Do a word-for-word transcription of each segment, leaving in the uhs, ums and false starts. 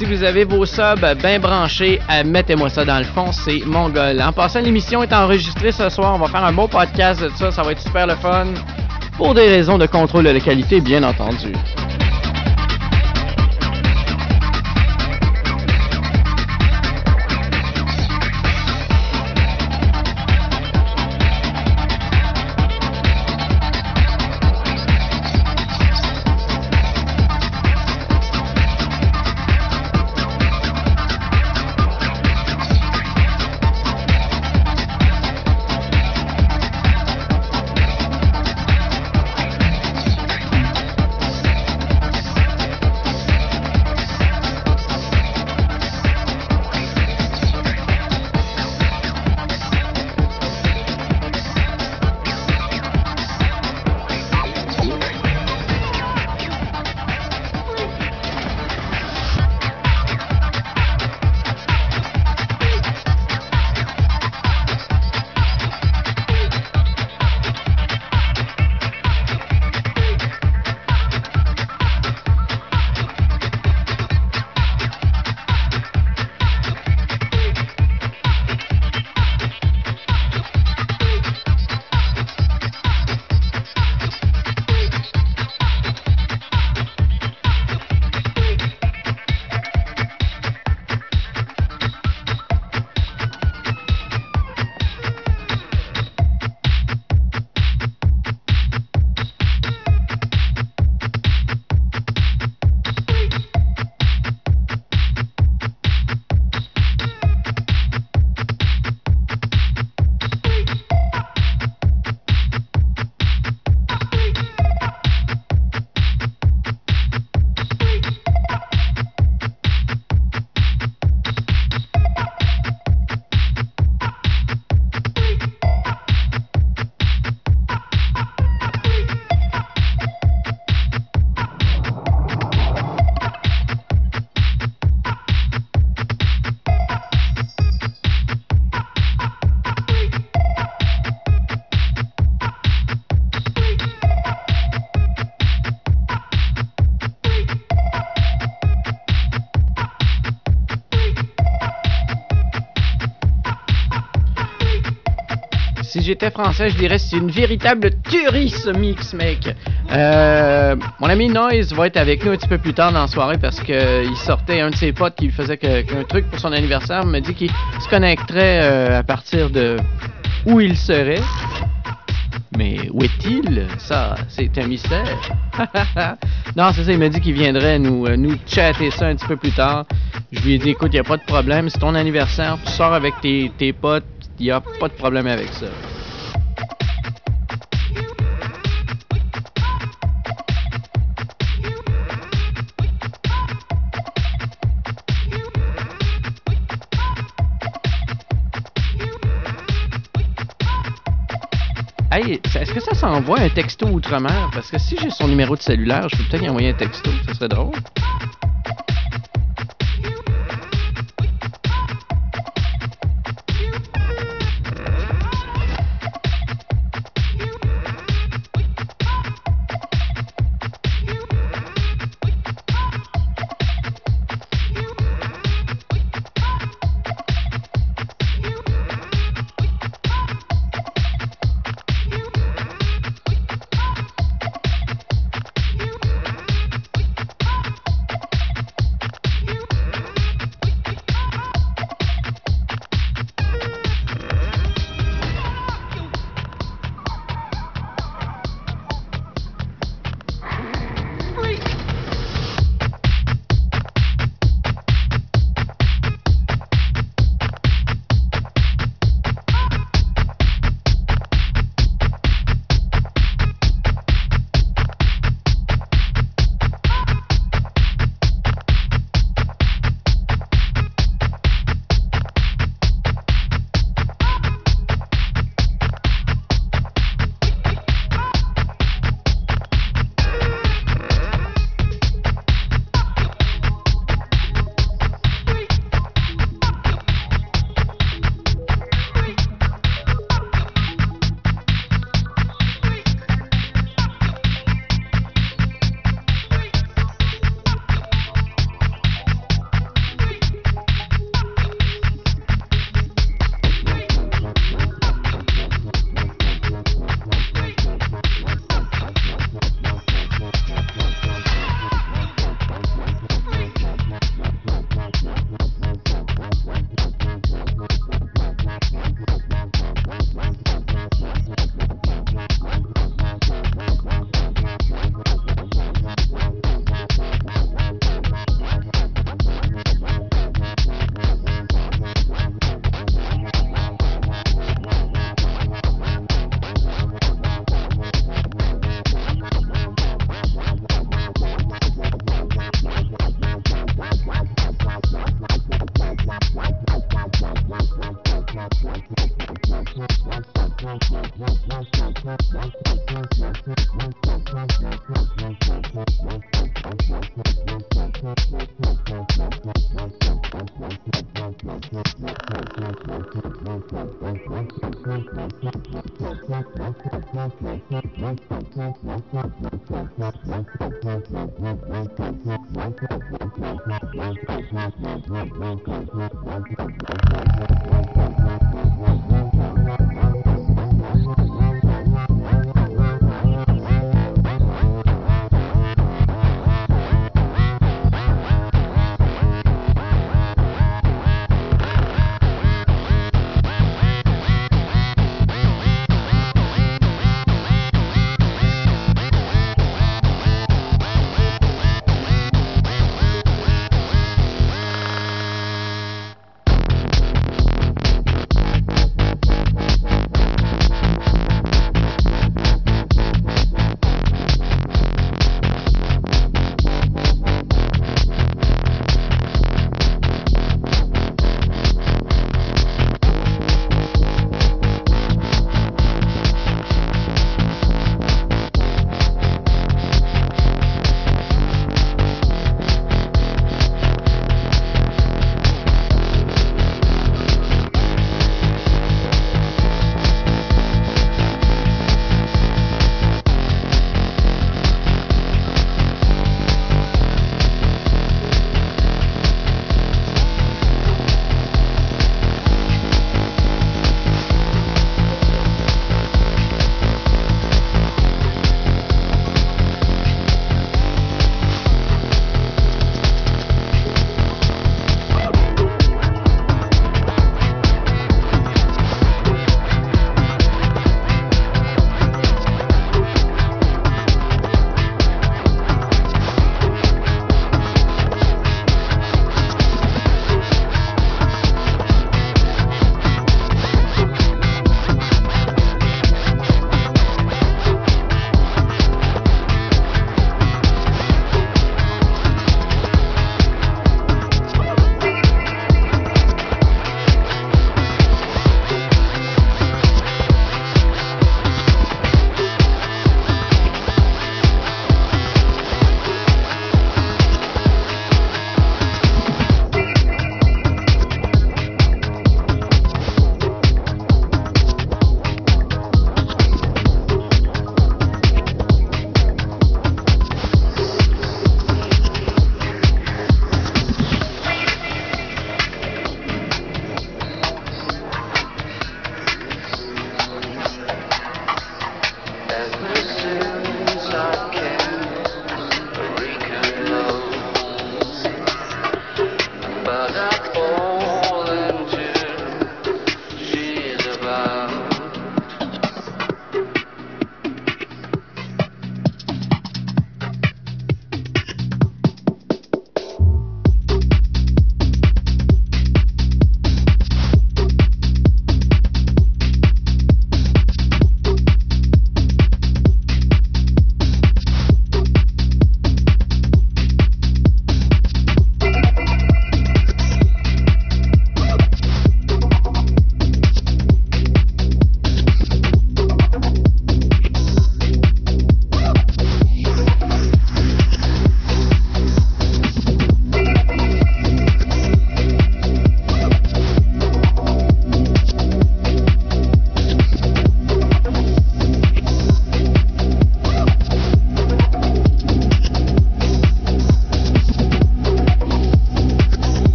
si vous avez vos subs bien branchés, euh, mettez-moi ça dans le fond, c'est Mongol. En passant, l'émission est enregistrée ce soir. On va faire un beau podcast de ça. Ça va être super le fun. Pour des raisons de contrôle de la qualité, bien entendu. Si j'étais français, je dirais que c'est une véritable tuerie, ce mix, mec. Euh, mon ami Noise va être avec nous un petit peu plus tard dans la soirée parce qu'il sortait un de ses potes qui lui faisait que, qu'un truc pour son anniversaire. Il m'a dit qu'il se connecterait euh, à partir de où il serait. Mais où est-il? Ça, c'est un mystère. Non, c'est ça, il m'a dit qu'il viendrait nous, euh, nous chatter ça un petit peu plus tard. Je lui ai dit, écoute, il n'y a pas de problème. C'est ton anniversaire, tu sors avec tes, tes potes. Il n'y a pas de problème avec ça. Hey, est-ce que ça s'envoie un texto outre-mer? Parce que si j'ai son numéro de cellulaire, je peux peut-être y envoyer un texto. Ça serait drôle.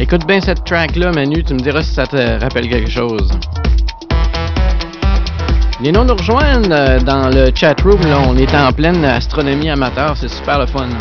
Écoute bien cette track-là, Manu, tu me diras si ça te rappelle quelque chose. Les noms nous rejoignent euh, dans le chat room, là, on est en pleine astronomie amateur, c'est super le fun.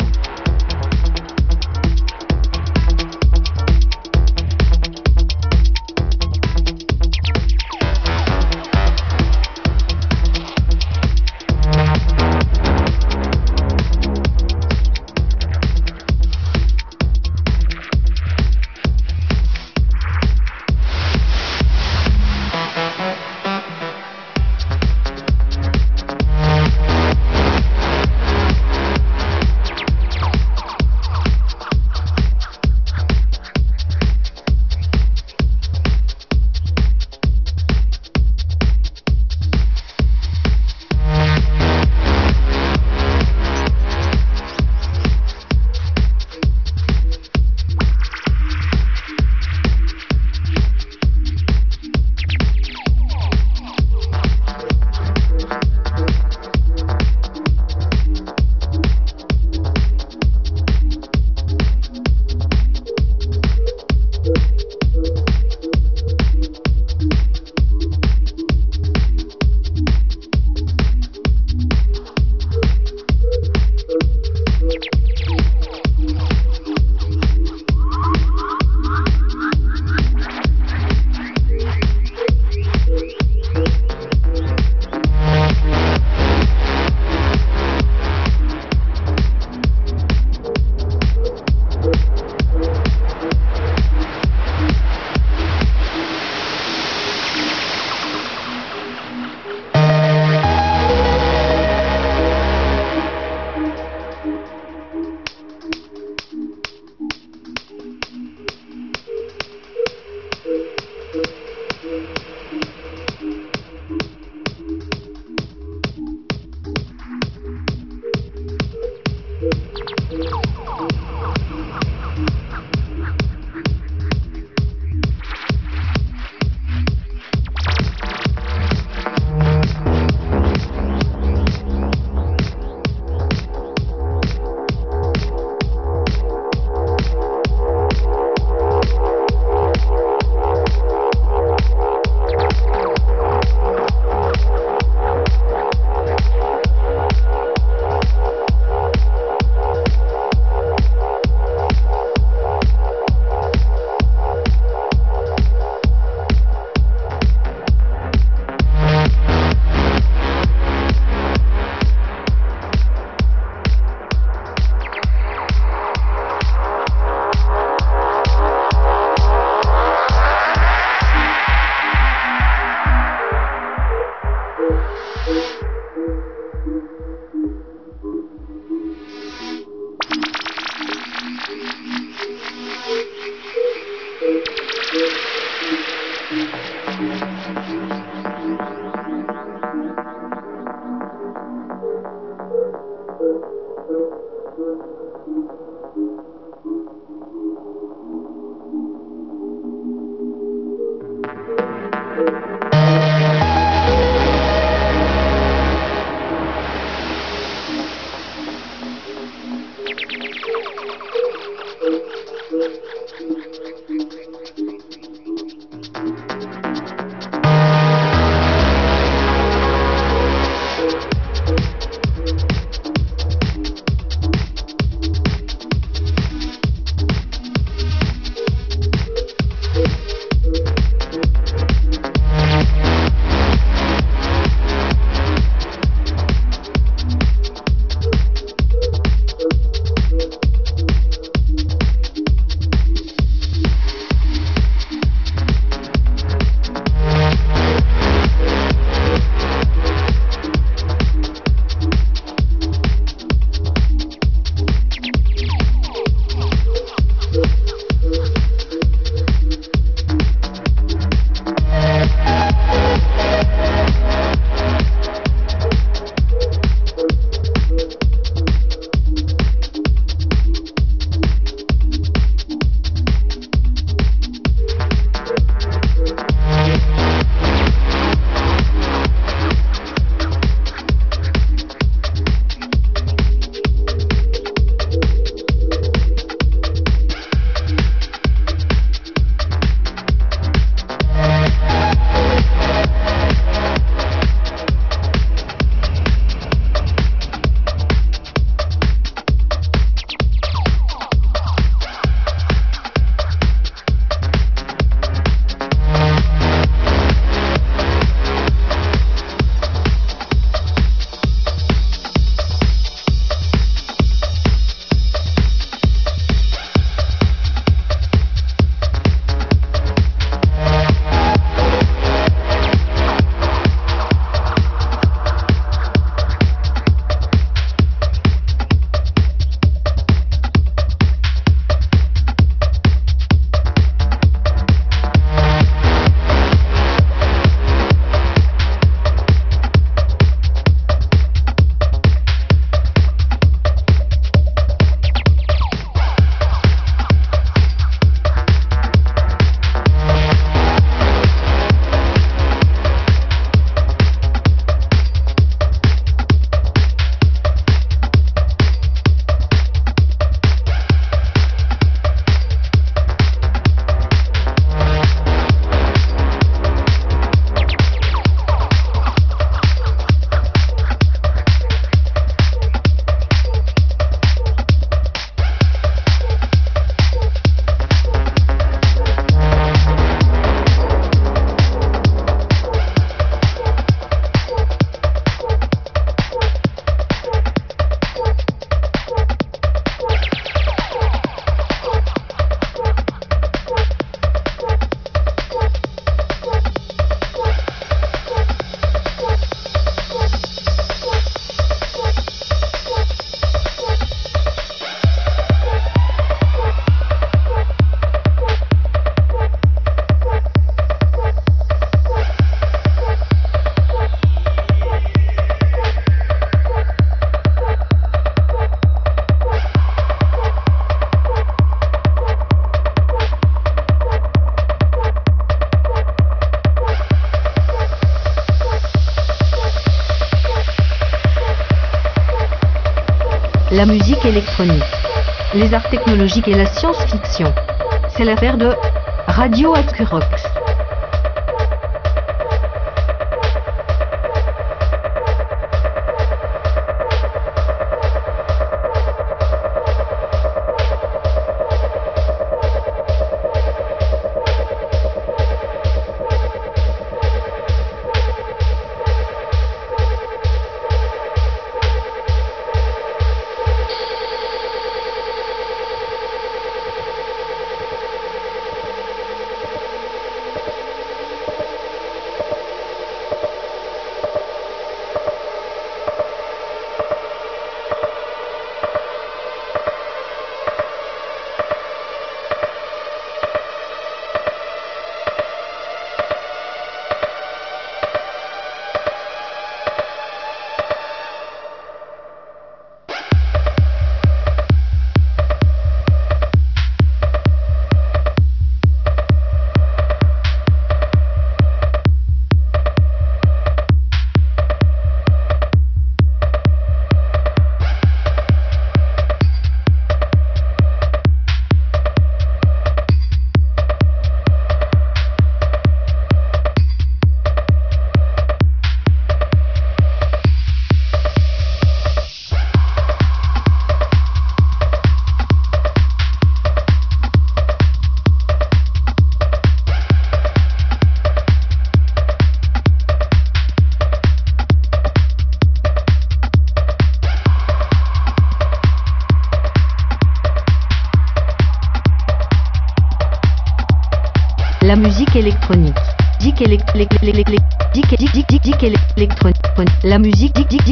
électronique, les arts technologiques et la science-fiction. C'est l'affaire de Radio Acurox. La musique électronique. Dic électronique. La musique.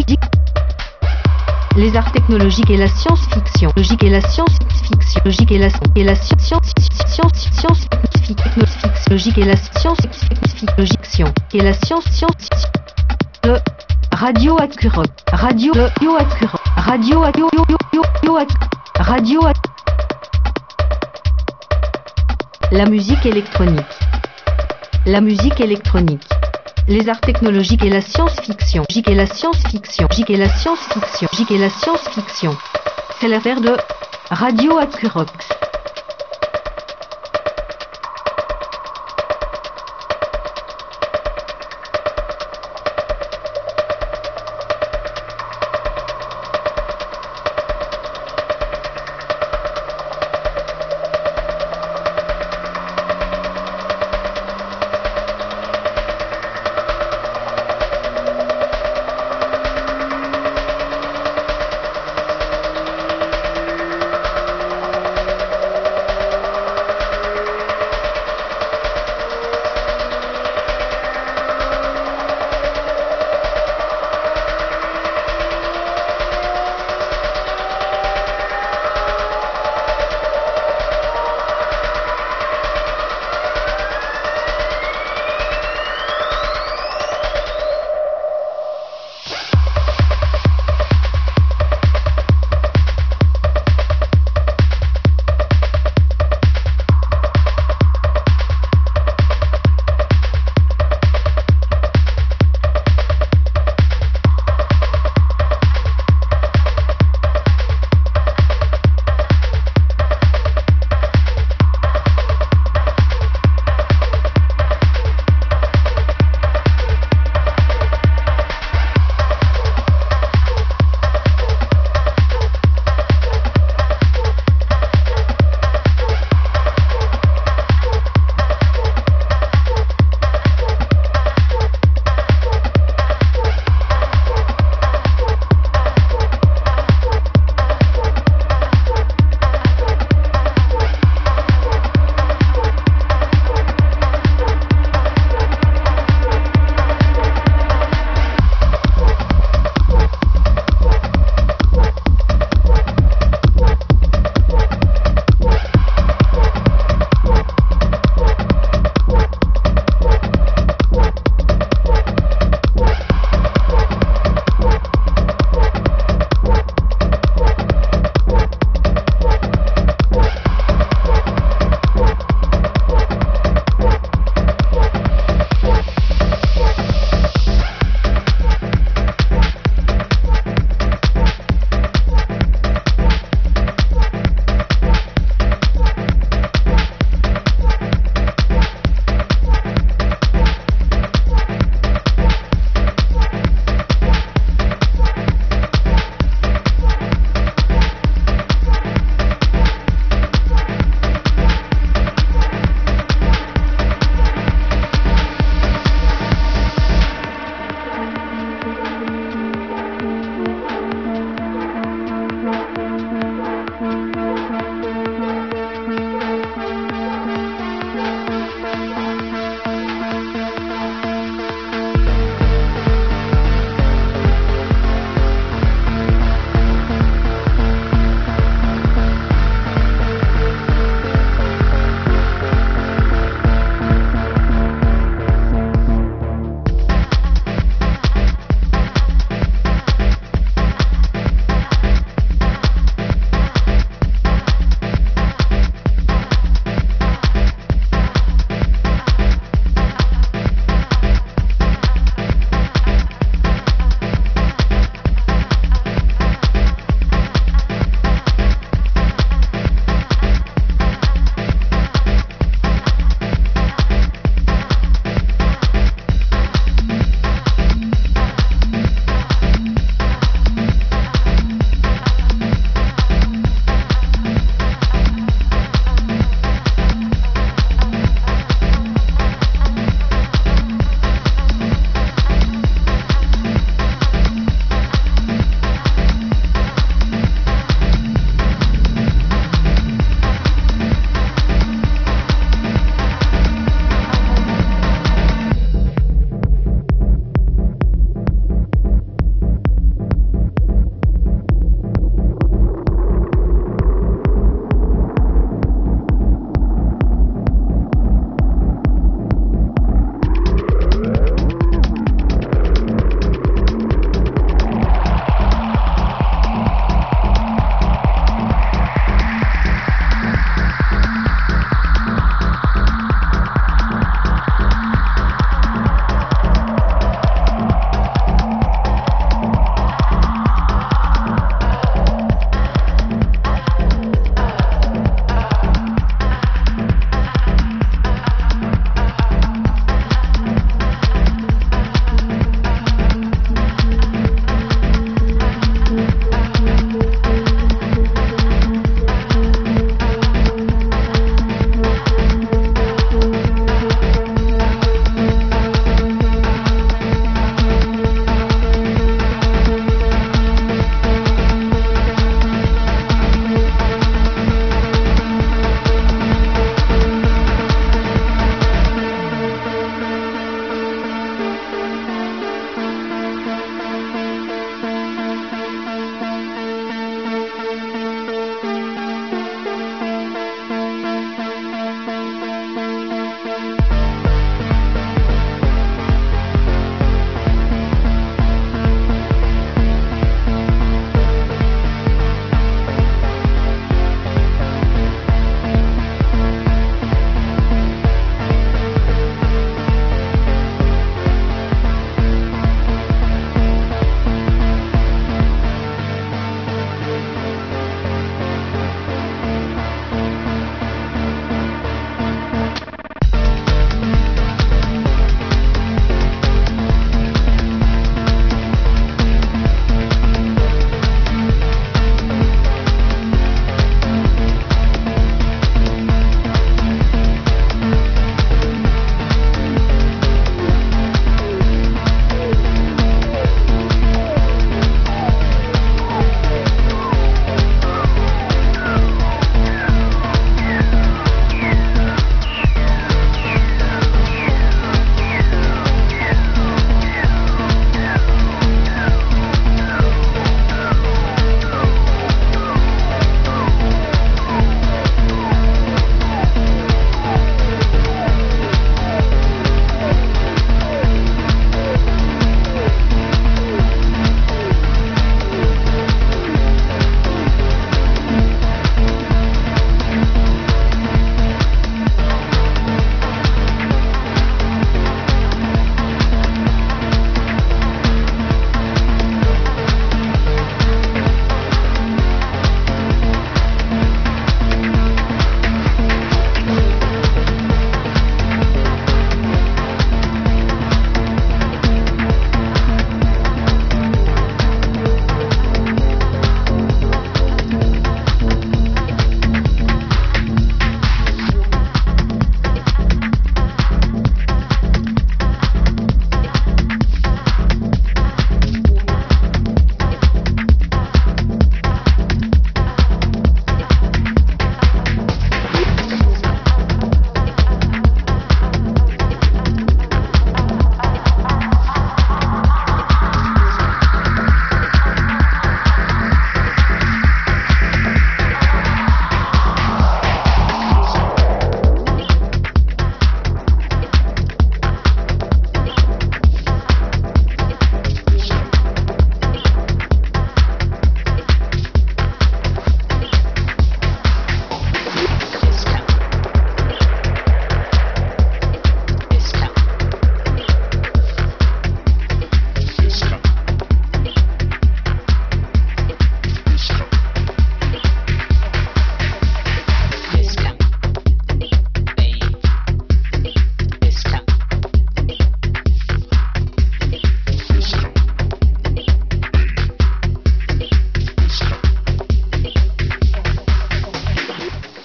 Les arts technologiques et la science-fiction. Logique et la science-fiction. Logique et la et la science science science technofiction. Logique et la science fiction. Et la science science. Le Radio Acurox. Radio Yo Acurox. Radio Yo Yo Yo Yo Radio. La musique électronique. La musique électronique. Les arts technologiques et la science-fiction. J et la science-fiction. J et la science-fiction. J et la science-fiction. C'est l'affaire de Radio Acurox.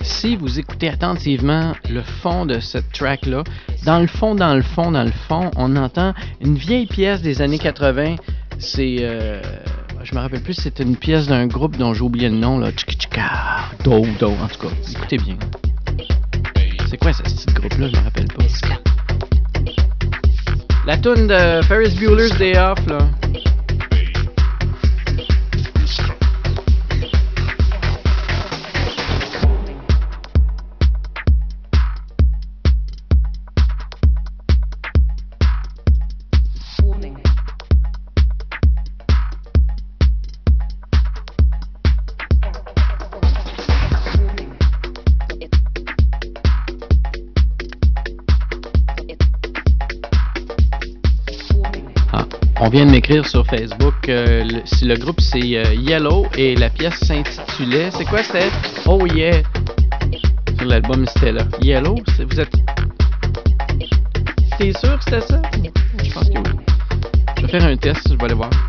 si vous écoutez attentivement le fond de cette track-là, dans le fond, dans le fond, dans le fond, on entend une vieille pièce des années quatre-vingts. C'est... Euh, je me rappelle plus, c'était une pièce d'un groupe dont j'ai oublié le nom, là. Tchika, do, do, en tout cas. Écoutez bien. C'est quoi ce petit groupe-là? Je me rappelle pas. La toune de Ferris Bueller's Day Off, là. On vient de m'écrire sur Facebook euh, le, si le groupe c'est euh, Yellow et la pièce s'intitulait... C'est quoi c'était? Oh yeah! Sur l'album c'était là. Yellow? C'est, vous êtes... T'es sûr que c'était ça? Je pense que oui. Je vais faire un test, je vais aller voir.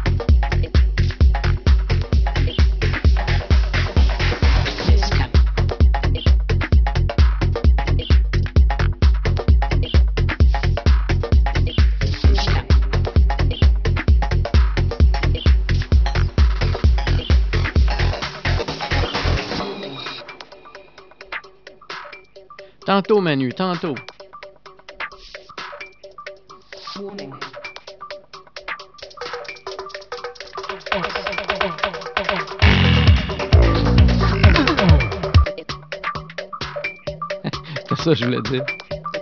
Tantôt, Manu, tantôt. C'est ça que je voulais dire.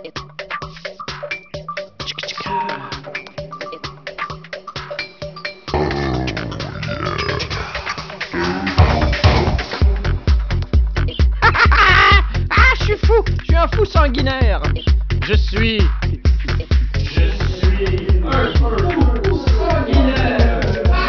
Un fou sanguinaire. Je suis. Je suis un fou sanguinaire.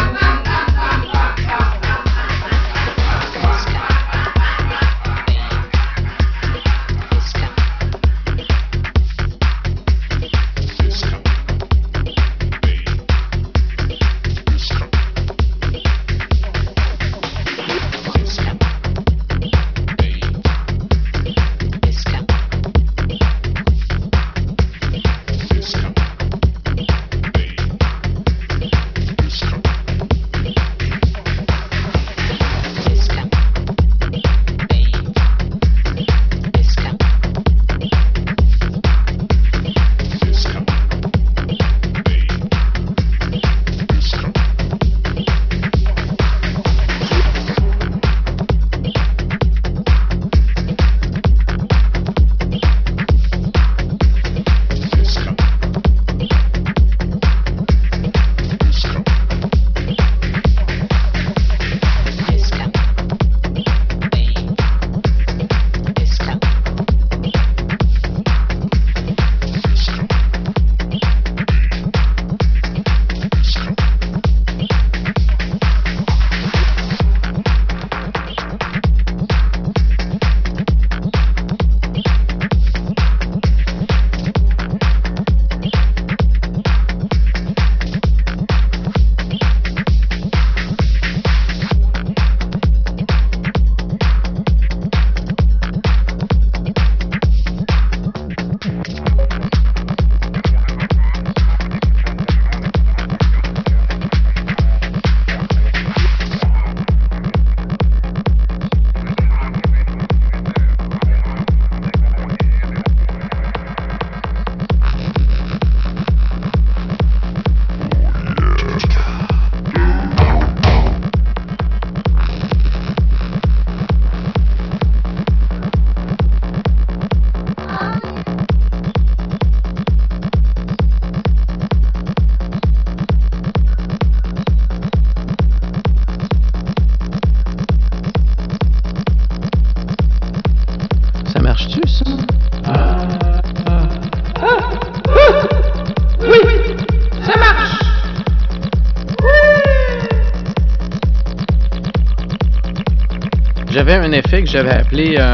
J'avais un effet que j'avais appelé euh,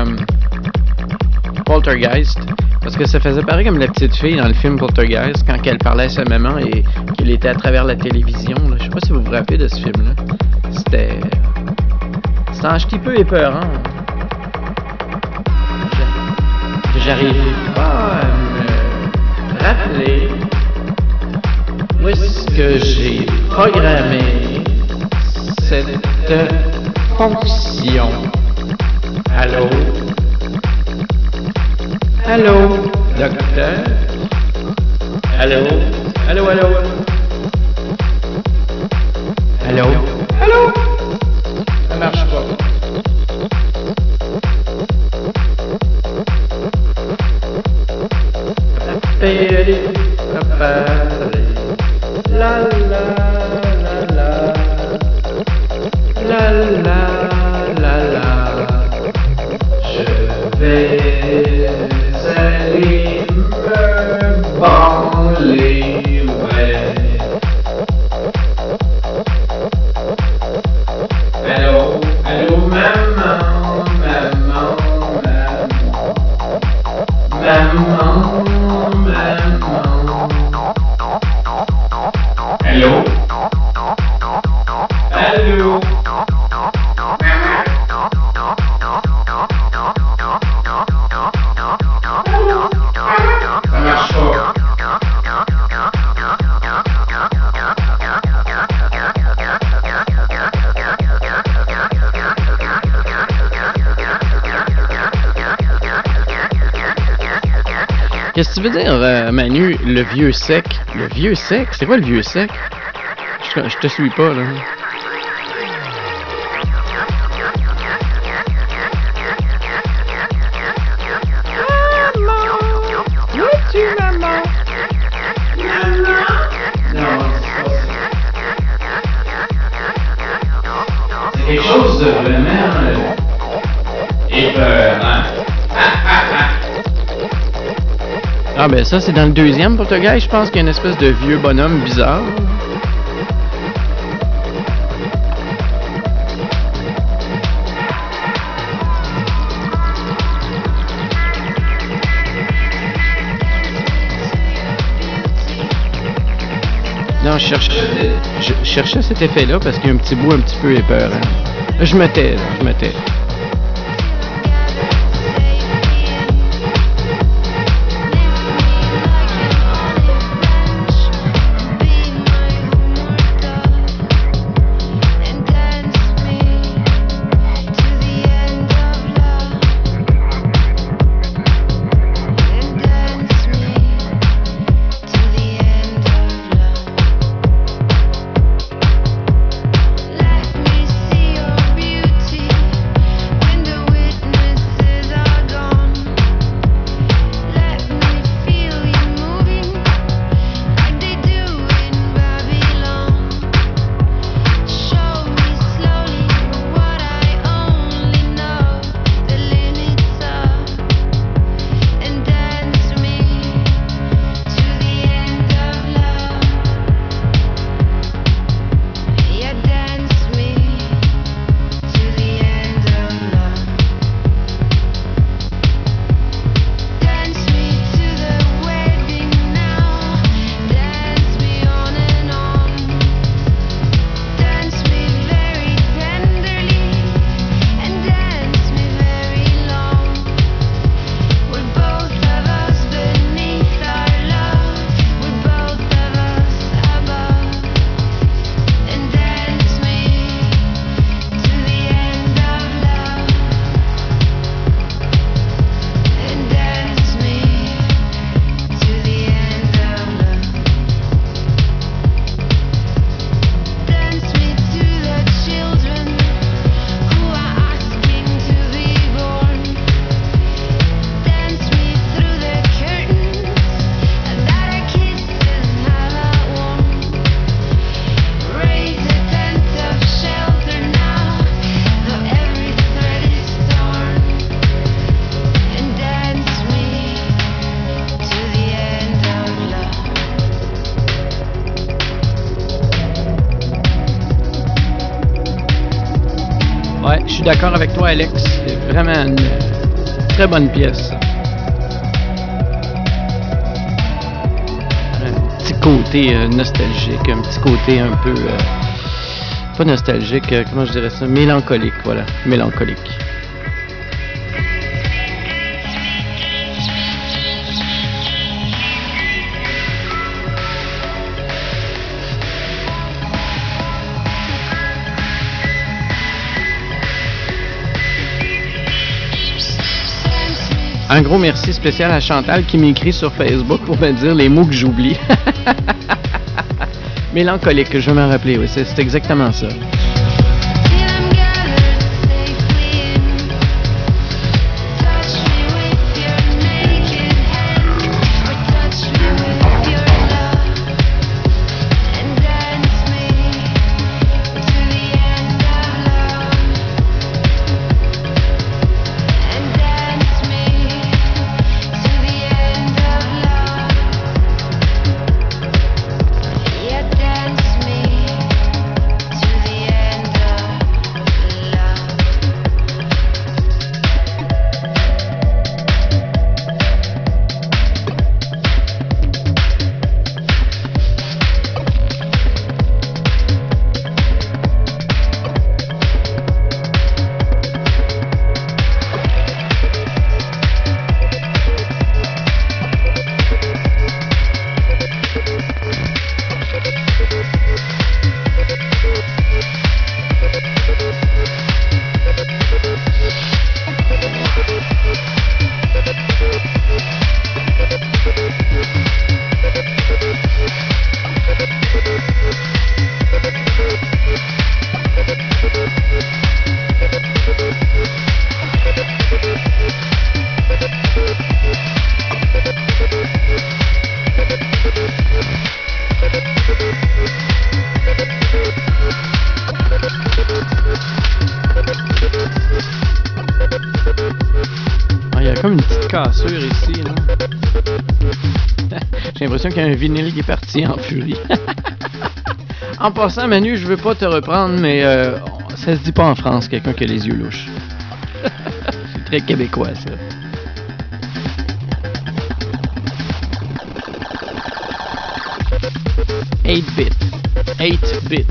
Poltergeist, parce que ça faisait pareil comme la petite fille dans le film Poltergeist, quand elle parlait à sa maman et qu'elle était à travers la télévision. Là. Je sais pas si vous vous rappelez de ce film-là. C'était... C'était un petit peu épeurant. j'arrive pas à me rappeler où est-ce que j'ai programmé cette fonction. Allô? Allô? Docteur? Allô? Allô, allô? Allô? Allô? Ça marche pas. La la la la la la la la. Je vais aller me branler, ouais. Allô, allô, maman, maman, maman, maman, maman. Allô, allô. Ça marche pas. Qu'est-ce que tu veux dire, euh, Manu, le vieux sec? Le vieux sec? C'est quoi le vieux sec? Je, je te suis pas, là. Maman! Où es-tu, maman? Maman! Non, c'est quelque chose de vraiment euh, épeurant. Ah ben ça c'est dans le deuxième Poltergeist, je pense qu'il y a une espèce de vieux bonhomme bizarre. Non, je cherchais, je cherchais cet effet-là parce qu'il y a un petit bout un petit peu épeurant. Je me tais, là, je me tais. Ouais, je suis d'accord avec toi, Alex. C'est vraiment une très bonne pièce. Un petit côté euh, nostalgique, un petit côté un peu... Euh, pas nostalgique, euh, comment je dirais ça? Mélancolique, voilà. Mélancolique. Un gros merci spécial à Chantal qui m'écrit sur Facebook pour me dire les mots que j'oublie. Mélancolique, je vais m'en rappeler, oui, c'est, c'est exactement ça. Ici, là. J'ai l'impression qu'il y a un vinyle qui est parti en furie. En passant, Manu, je veux pas te reprendre, mais euh, ça se dit pas en France, quelqu'un qui a les yeux louches. C'est très québécois, ça. eight bit. eight bit.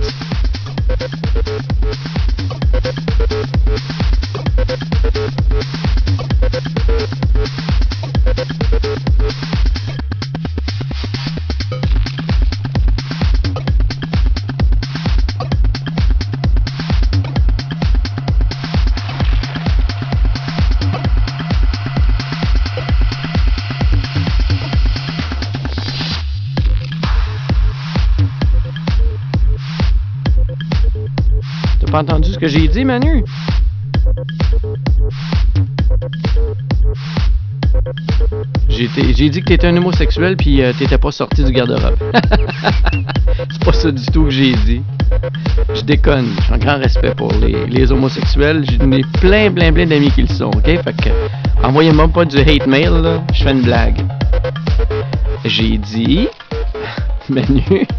T'as pas entendu ce que j'ai dit, Manu? J'ai, j'ai dit que t'étais un homosexuel puis euh, t'étais pas sorti du garde-robe. C'est pas ça du tout que j'ai dit. Je déconne. J'ai un grand respect pour les, les homosexuels. J'ai plein, plein, plein d'amis qui le sont, ok? Fait que, envoyez-moi pas du hate mail, là. Je fais une blague. J'ai dit... Manu...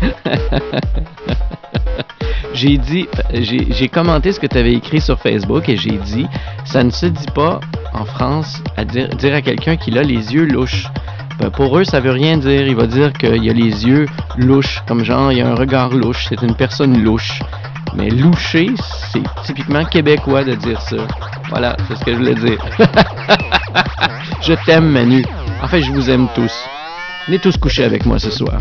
J'ai dit, j'ai, j'ai commenté ce que tu avais écrit sur Facebook et j'ai dit, ça ne se dit pas en France à dire, dire à quelqu'un qu'il a les yeux louches. Ben pour eux, ça veut rien dire. Il va dire qu'il a les yeux louches, comme genre, il a un regard louche, c'est une personne louche. Mais loucher, c'est typiquement québécois de dire ça. Voilà, c'est ce que je voulais dire. Je t'aime, Manu. En fait, je vous aime tous. Venez tous coucher avec moi ce soir.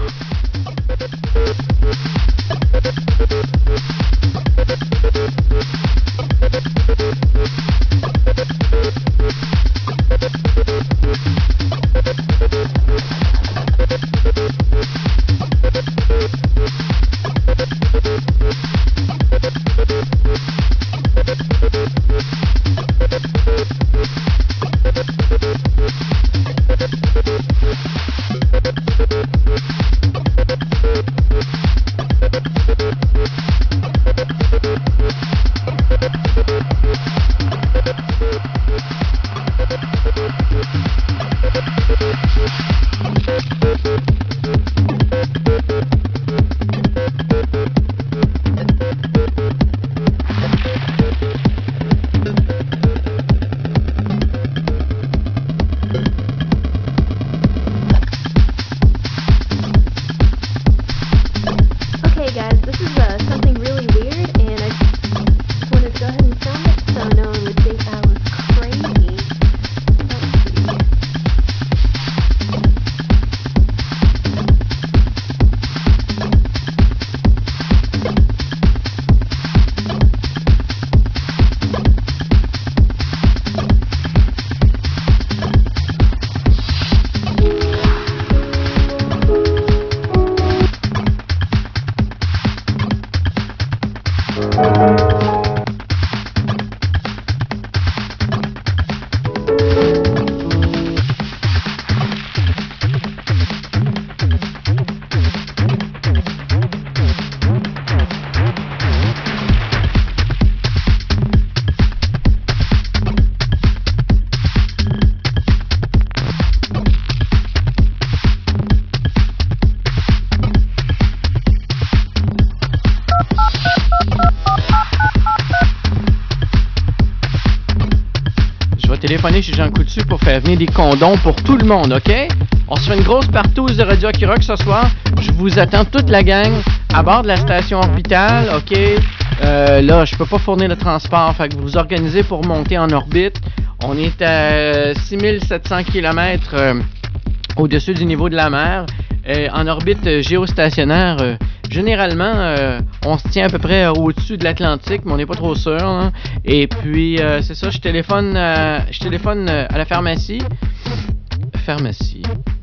Jean Coutu pour faire venir des condoms pour tout le monde, OK? On se fait une grosse partouze de Radio Rock ce soir. Je vous attends toute la gang à bord de la station orbitale, OK? Euh, là, je peux pas fournir le transport, fait que vous vous organisez pour monter en orbite. On est à six mille sept cents kilomètres euh, au-dessus du niveau de la mer. Euh, en orbite euh, géostationnaire, euh, généralement, euh, on se tient à peu près euh, au-dessus de l'Atlantique, mais on n'est pas trop sûr. Hein? Et puis, euh, c'est ça, je téléphone, euh, je téléphone euh, à la pharmacie. Pharmacie.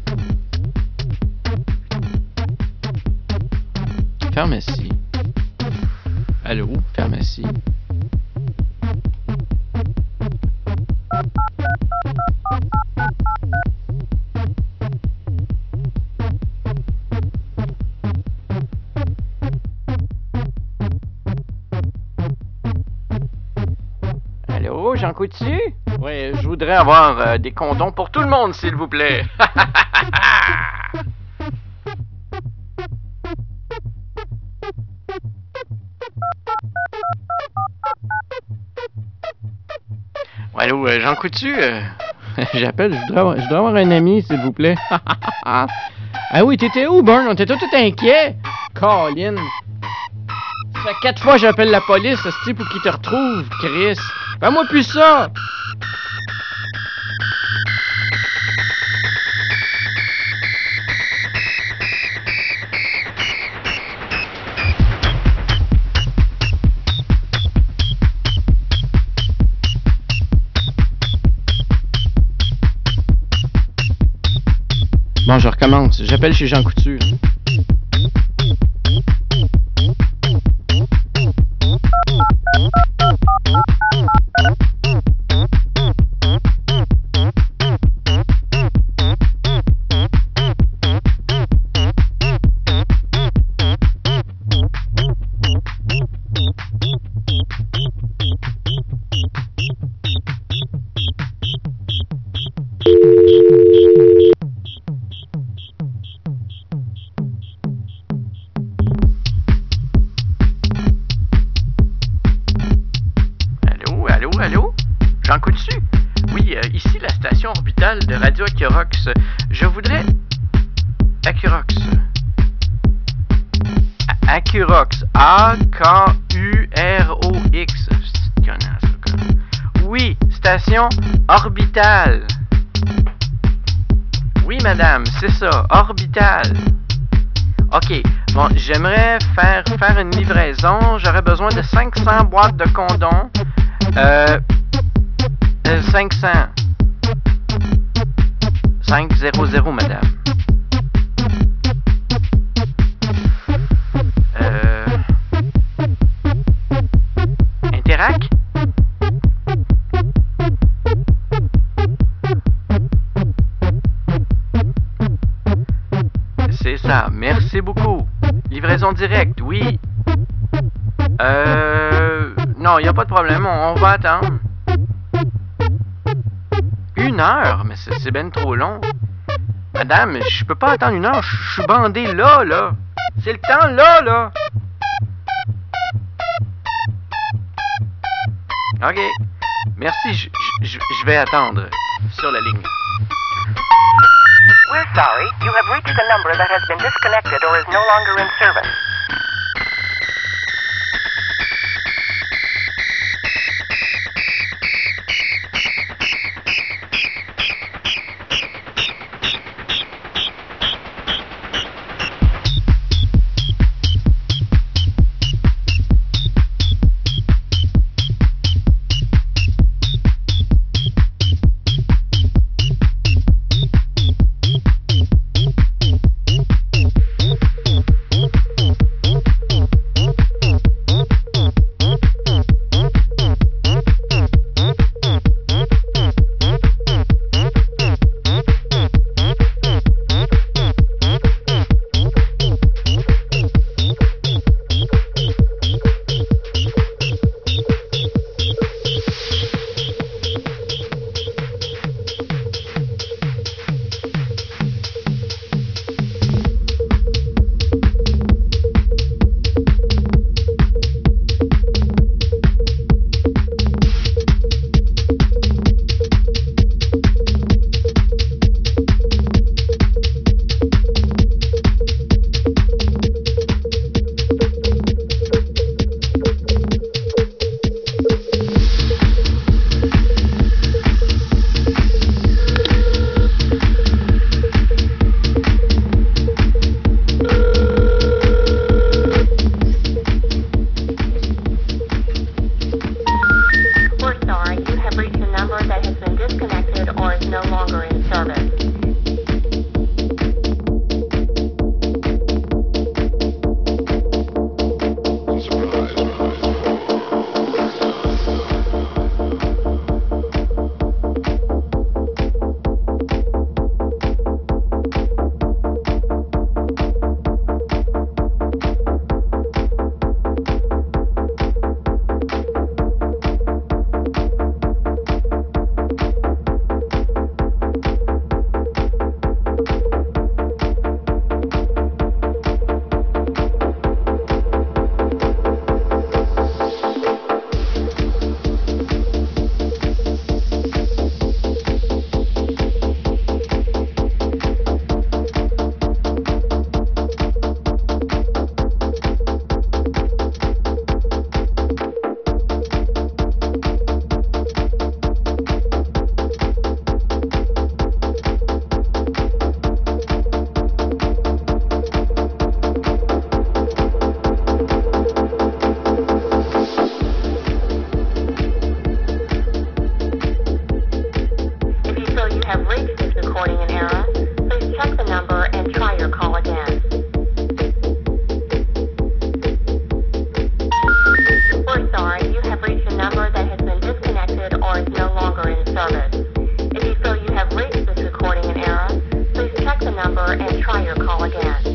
Pharmacie. Allô, pharmacie. Allô, Jean Coutu? Oui, je voudrais avoir euh, des condoms pour tout le monde, s'il vous plaît. Allô, euh, Jean Coutu? Euh, J'appelle, je voudrais, avoir, je voudrais avoir un ami, s'il vous plaît. Ah oui, t'étais où, Burn? On était tout inquiet. Colin. Ça fait quatre fois que j'appelle la police, c'est pour qu'ils te retrouvent, Chris. Fais-moi plus ça! Bon, je recommence. J'appelle chez Jean Coutu. De Radio Acurox. Je voudrais... Acurox. Acurox. A K U R O X. C'est connasse, ça. Oui, station orbitale. Oui, madame, c'est ça, orbitale. OK, bon, j'aimerais faire, faire une livraison. J'aurais besoin de cinq cents boîtes de condoms. Euh... euh cinq cents. cinq cents, madame. Euh... Interac? C'est ça, merci beaucoup. Livraison directe, oui. Euh... Non, il n'y a pas de problème, on, on va attendre. Une heure? Mais c'est, c'est ben trop long. Madame, je peux pas attendre une heure. Je suis bandé là, là. C'est le temps là, là. OK. Merci, je, je, je vais attendre sur la ligne. We're sorry. You have reached a number that has been disconnected or is no longer in service. have reached this recording in error, please check the number and try your call again. We're sorry, you have reached a number that has been disconnected or is no longer in service. If you feel you have reached this recording in error, please check the number and try your call again.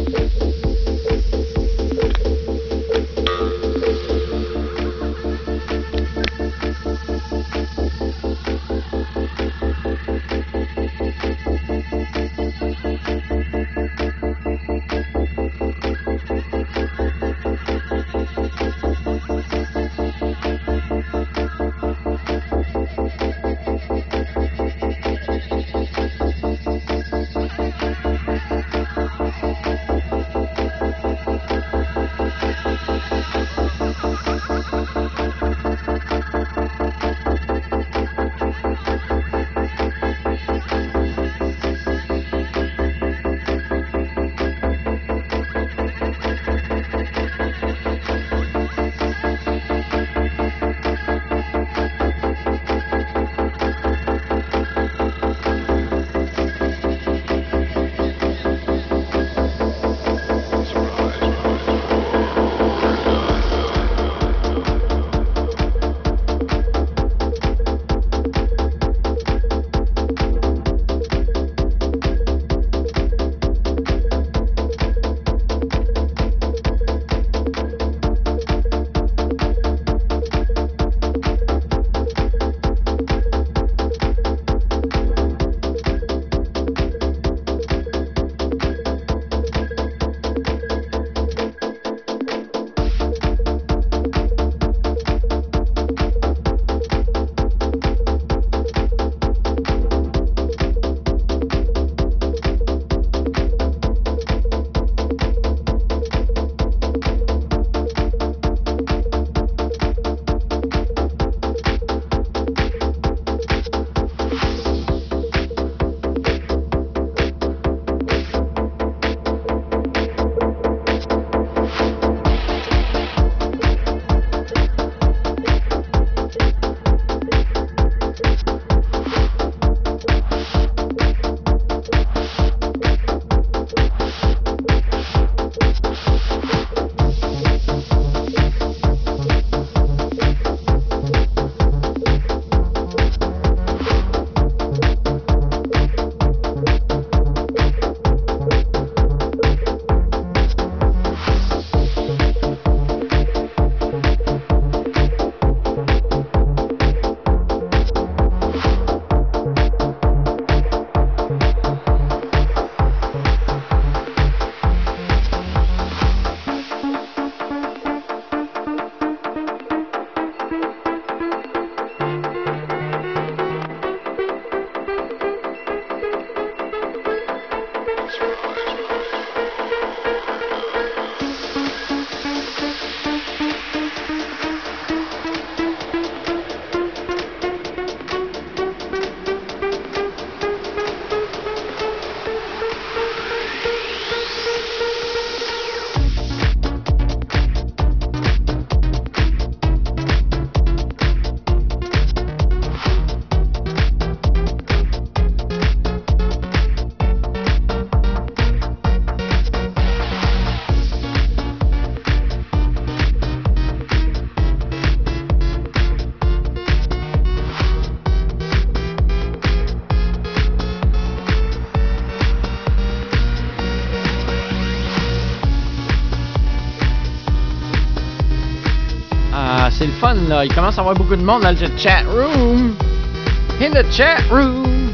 c'est le fun, là. Il commence à y avoir beaucoup de monde dans le chat room. In the chat room.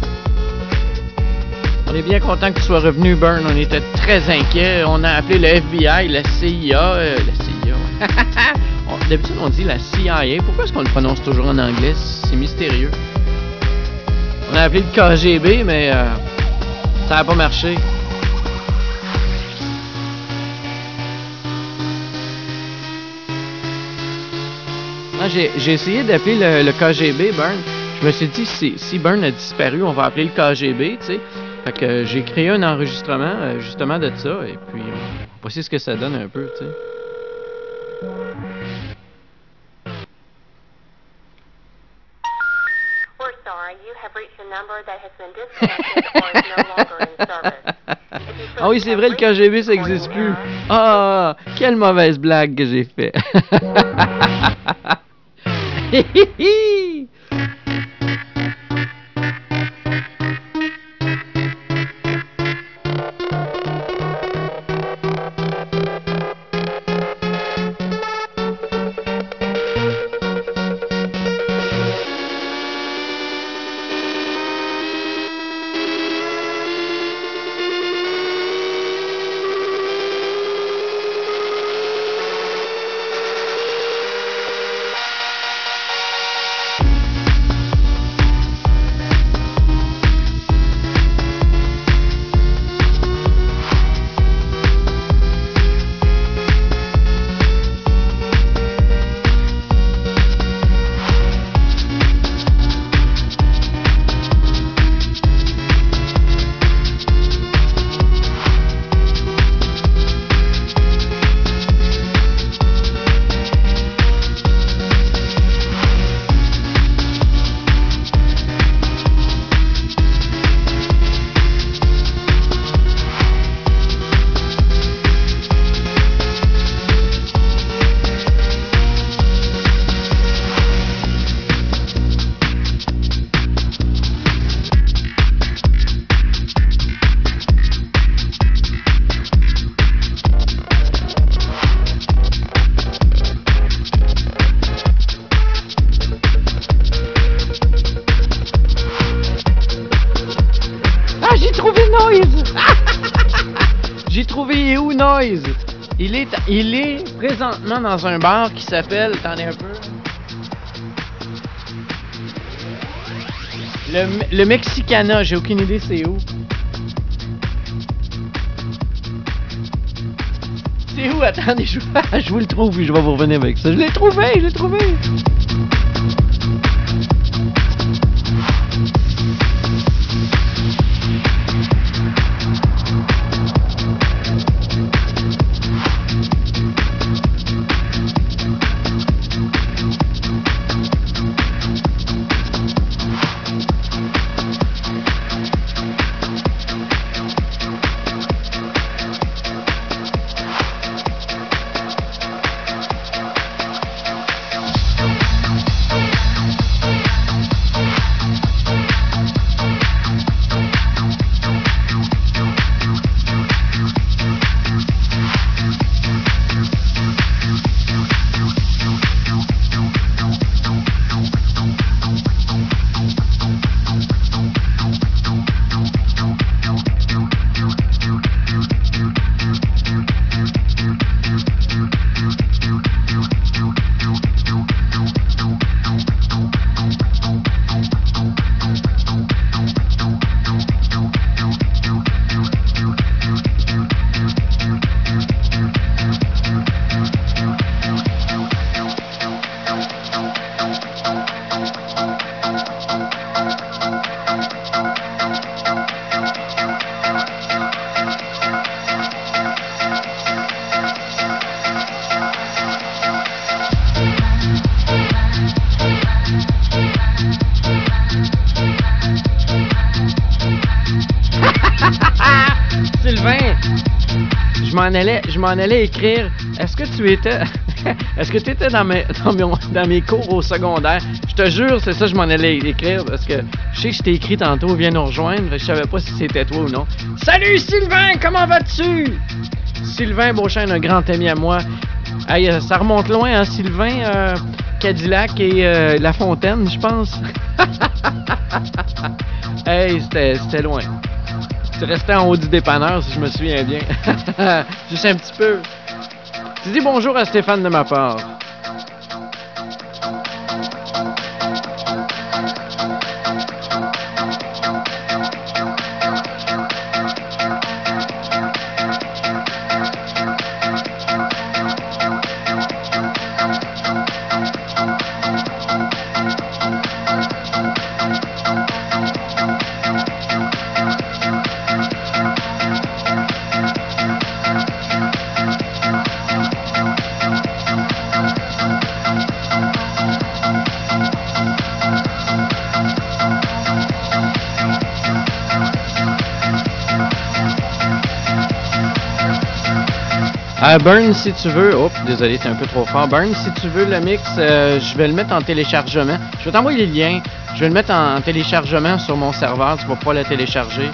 On est bien content que tu sois revenu, Burn. On était très inquiets. On a appelé le F B I, la C I A. Euh, la C I A, ouais. D'habitude, on dit la C I A. Pourquoi est-ce qu'on le prononce toujours en anglais? C'est mystérieux. On a appelé le K G B, mais euh, ça n'a pas marché. J'ai, j'ai essayé d'appeler le, le K G B, Burn. Je me suis dit, si, si Burn a disparu, on va appeler le K G B, tu sais. Fait que euh, j'ai créé un enregistrement, euh, justement, de ça, et puis euh, voici ce que ça donne un peu, tu sais. We're sorry, you have reached a number that has been disconnected or is no longer in service. If you feel Ah oui, you c'est have vrai, le reached K G B, ça this recording n'existe plus. error, Ah, quelle mauvaise blague que j'ai fait. J'ai trouvé où Noise. Il est, il est présentement dans un bar qui s'appelle, attendez un peu, le, le Mexicana. J'ai aucune idée c'est où. C'est où? Attendez, je, je vous le trouve et je vais vous revenir avec ça. Je l'ai trouvé, je l'ai trouvé. Sylvain, je m'en allais, je m'en allais écrire. Est-ce que tu étais, est-ce que tu étais dans mes, dans mes, dans mes cours au secondaire? Je te jure, c'est ça que je m'en allais écrire parce que je sais que je t'ai écrit tantôt, viens nous rejoindre. Je savais pas si c'était toi ou non. Salut Sylvain, comment vas-tu? Sylvain Beauchesne, un grand ami à moi. Hey, ça remonte loin, hein, Sylvain, euh, Cadillac et euh, La Fontaine, je pense. Hey, c'était, c'était loin. Tu restais en haut du dépanneur, si je me souviens bien. Juste un petit peu. Tu dis bonjour à Stéphane de ma part. Euh, Burn, si tu veux... Oh, désolé, c'est un peu trop fort. Burn, si tu veux le mix, euh, je vais le mettre en téléchargement. Je vais t'envoyer les liens. Je vais le mettre en, en téléchargement sur mon serveur. Tu vas pouvoir le télécharger.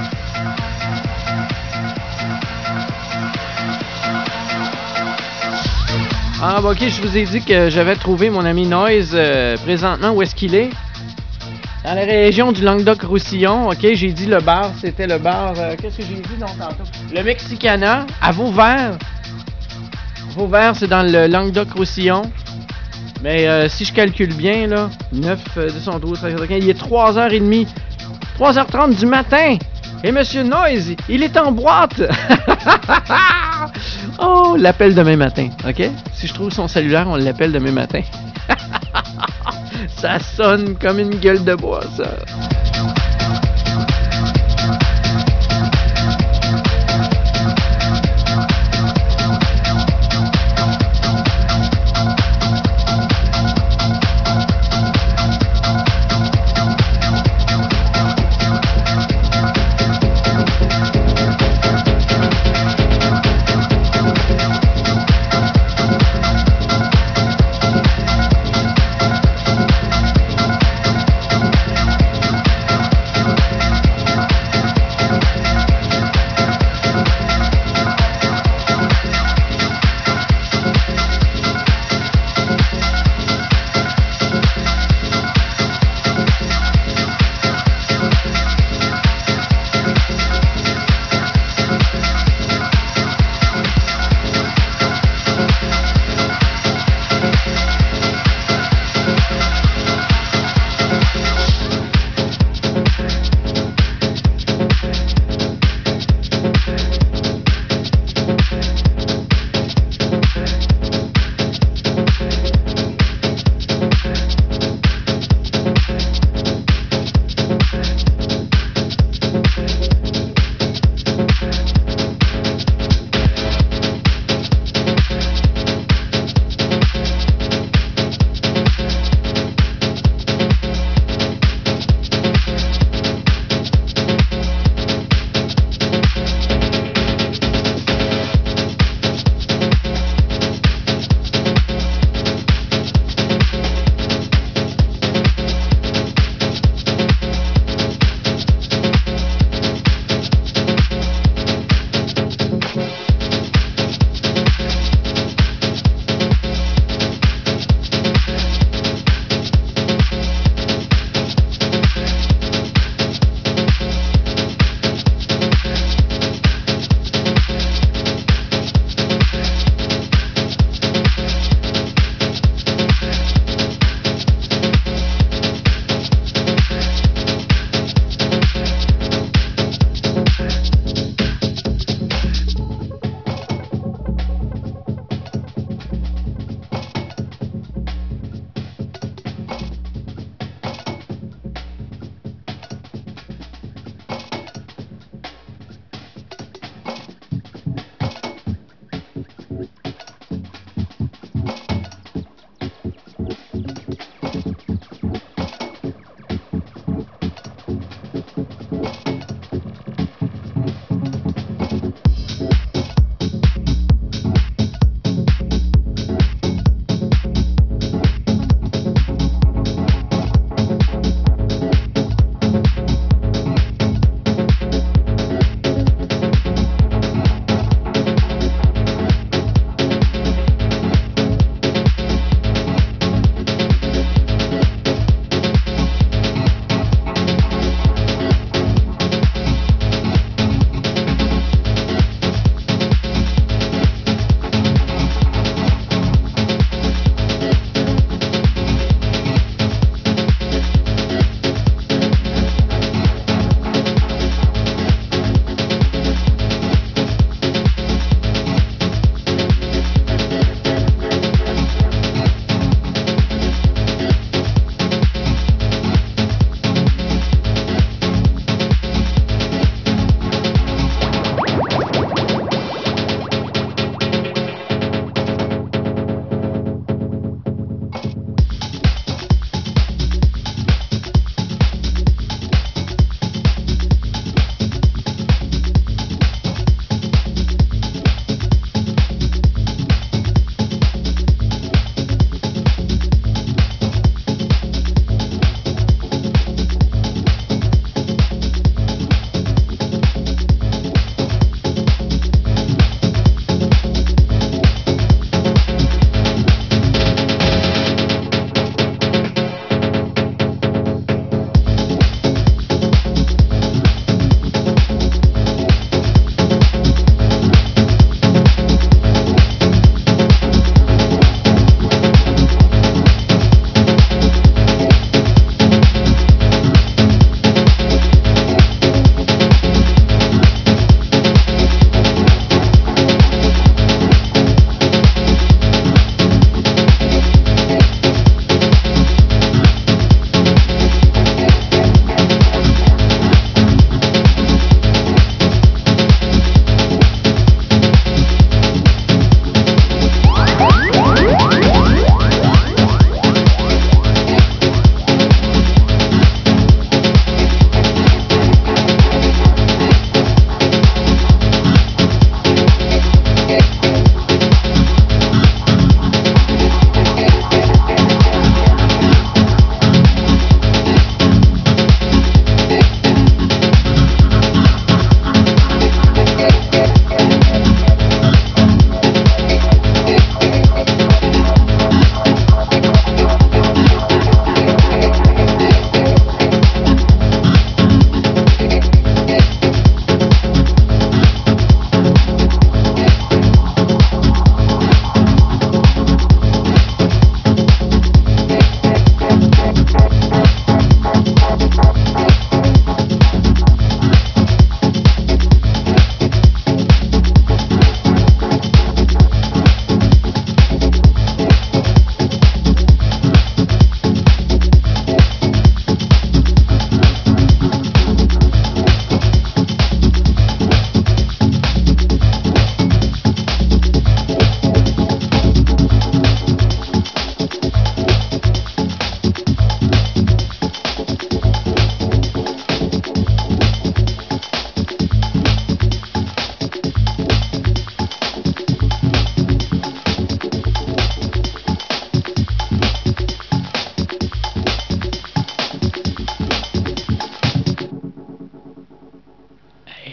Ah, bah, ok, je vous ai dit que j'avais trouvé mon ami Noise euh, présentement. Où est-ce qu'il est? Dans la région du Languedoc-Roussillon. Ok, j'ai dit le bar, c'était le bar... Euh, qu'est-ce que j'ai dit dans tantôt? Le Mexicana, à Vauvert. Vauvert, c'est dans le Languedoc-Roussillon. Mais euh, si je calcule bien, là, neuf, dix, onze, douze, treize, quinze, il est trois heures trente. trois heures trente du matin. Et Monsieur Noise, il est en boîte. Oh, l'appel demain matin, ok? Si je trouve son cellulaire, on l'appelle demain matin. Ça sonne comme une gueule de bois, ça.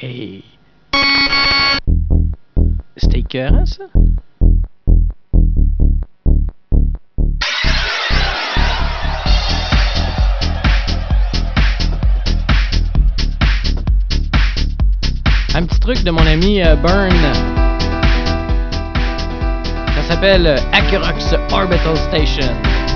Hey! C'était écœurant, ça? Un petit truc de mon ami euh, Burn. Ça s'appelle euh, Acurox Orbital Station.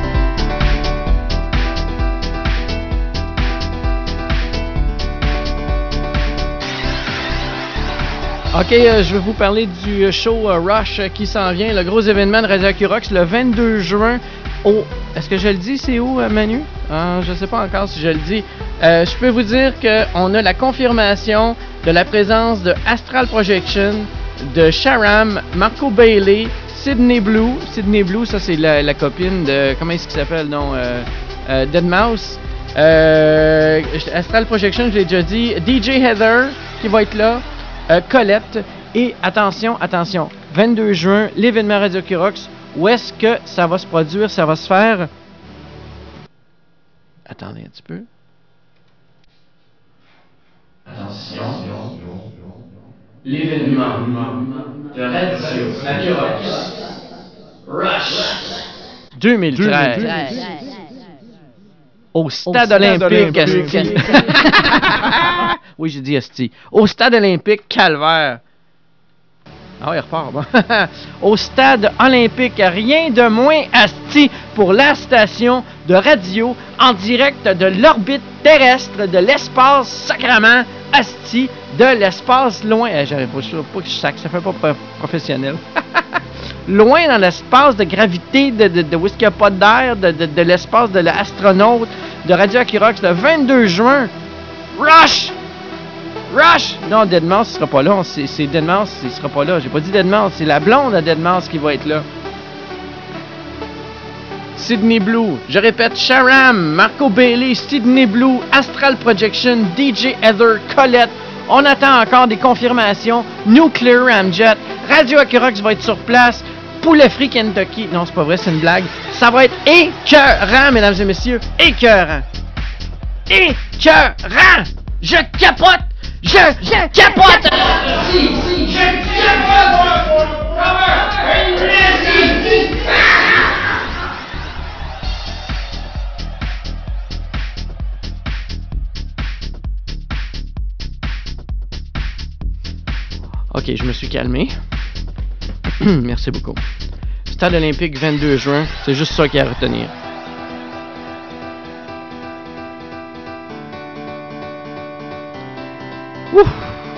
Ok, euh, je vais vous parler du show euh, Rush euh, qui s'en vient, le gros événement de Radio Acurox le vingt-deux juin au... Est-ce que je le dis, c'est où, euh, Manu? Euh, je ne sais pas encore si je le dis. Euh, je peux vous dire qu'on a la confirmation de la présence de Astral Projection, de Sharam, Marco Bailey, Sydney Blue. Sydney Blue, ça c'est la, la copine de... Comment est-ce qu'il s'appelle? Non, euh, euh, deadmau cinq. Euh, Astral Projection, je l'ai déjà dit. D J Heather qui va être là. Euh, Colette, et attention, attention, vingt-deux juin, l'événement Radio Acurox, où est-ce que ça va se produire, ça va se faire? Attendez un petit peu. Attention, l'événement de Radio Acurox Rush deux mille treize. Au Stade Olympique, Asti. Oui, j'ai dit Asti. Au Stade Olympique Calvaire. Ah oui, il repart. Bon. Au Stade Olympique, rien de moins Asti pour la station de radio en direct de l'orbite terrestre, de l'espace sacrament Asti, de l'espace loin. Eh, j'arrive pas, je pas que je sac, ça fait pas pro- professionnel. Loin dans l'espace de gravité, de, de, de où est-ce qu'il n'y a pas d'air, de, de, de l'espace de l'astronaute, de Radio Acurox, le vingt-deux juin. Rush! Rush! Non, deadmau cinq, il sera pas là. C'est, c'est deadmau cinq, il sera pas là. J'ai pas dit deadmau cinq, c'est la blonde à deadmau cinq qui va être là. Sydney Blue, je répète, Sharam, Marco Bailey, Sydney Blue, Astral Projection, D J Heather, Colette. On attend encore des confirmations. Nuclear Ramjet, Radio Acurox va être sur place. Poulet Free Kentucky. Non, c'est pas vrai, c'est une blague. Ça va être écœurant, mesdames et messieurs. Écœurant. Écœurant. Je capote. Je, je capote. Si, si, je capote. Ok, je me suis calmé. Merci beaucoup. Stade Olympique, vingt-deux juin, c'est juste ça qu'il y a à retenir. Ouf!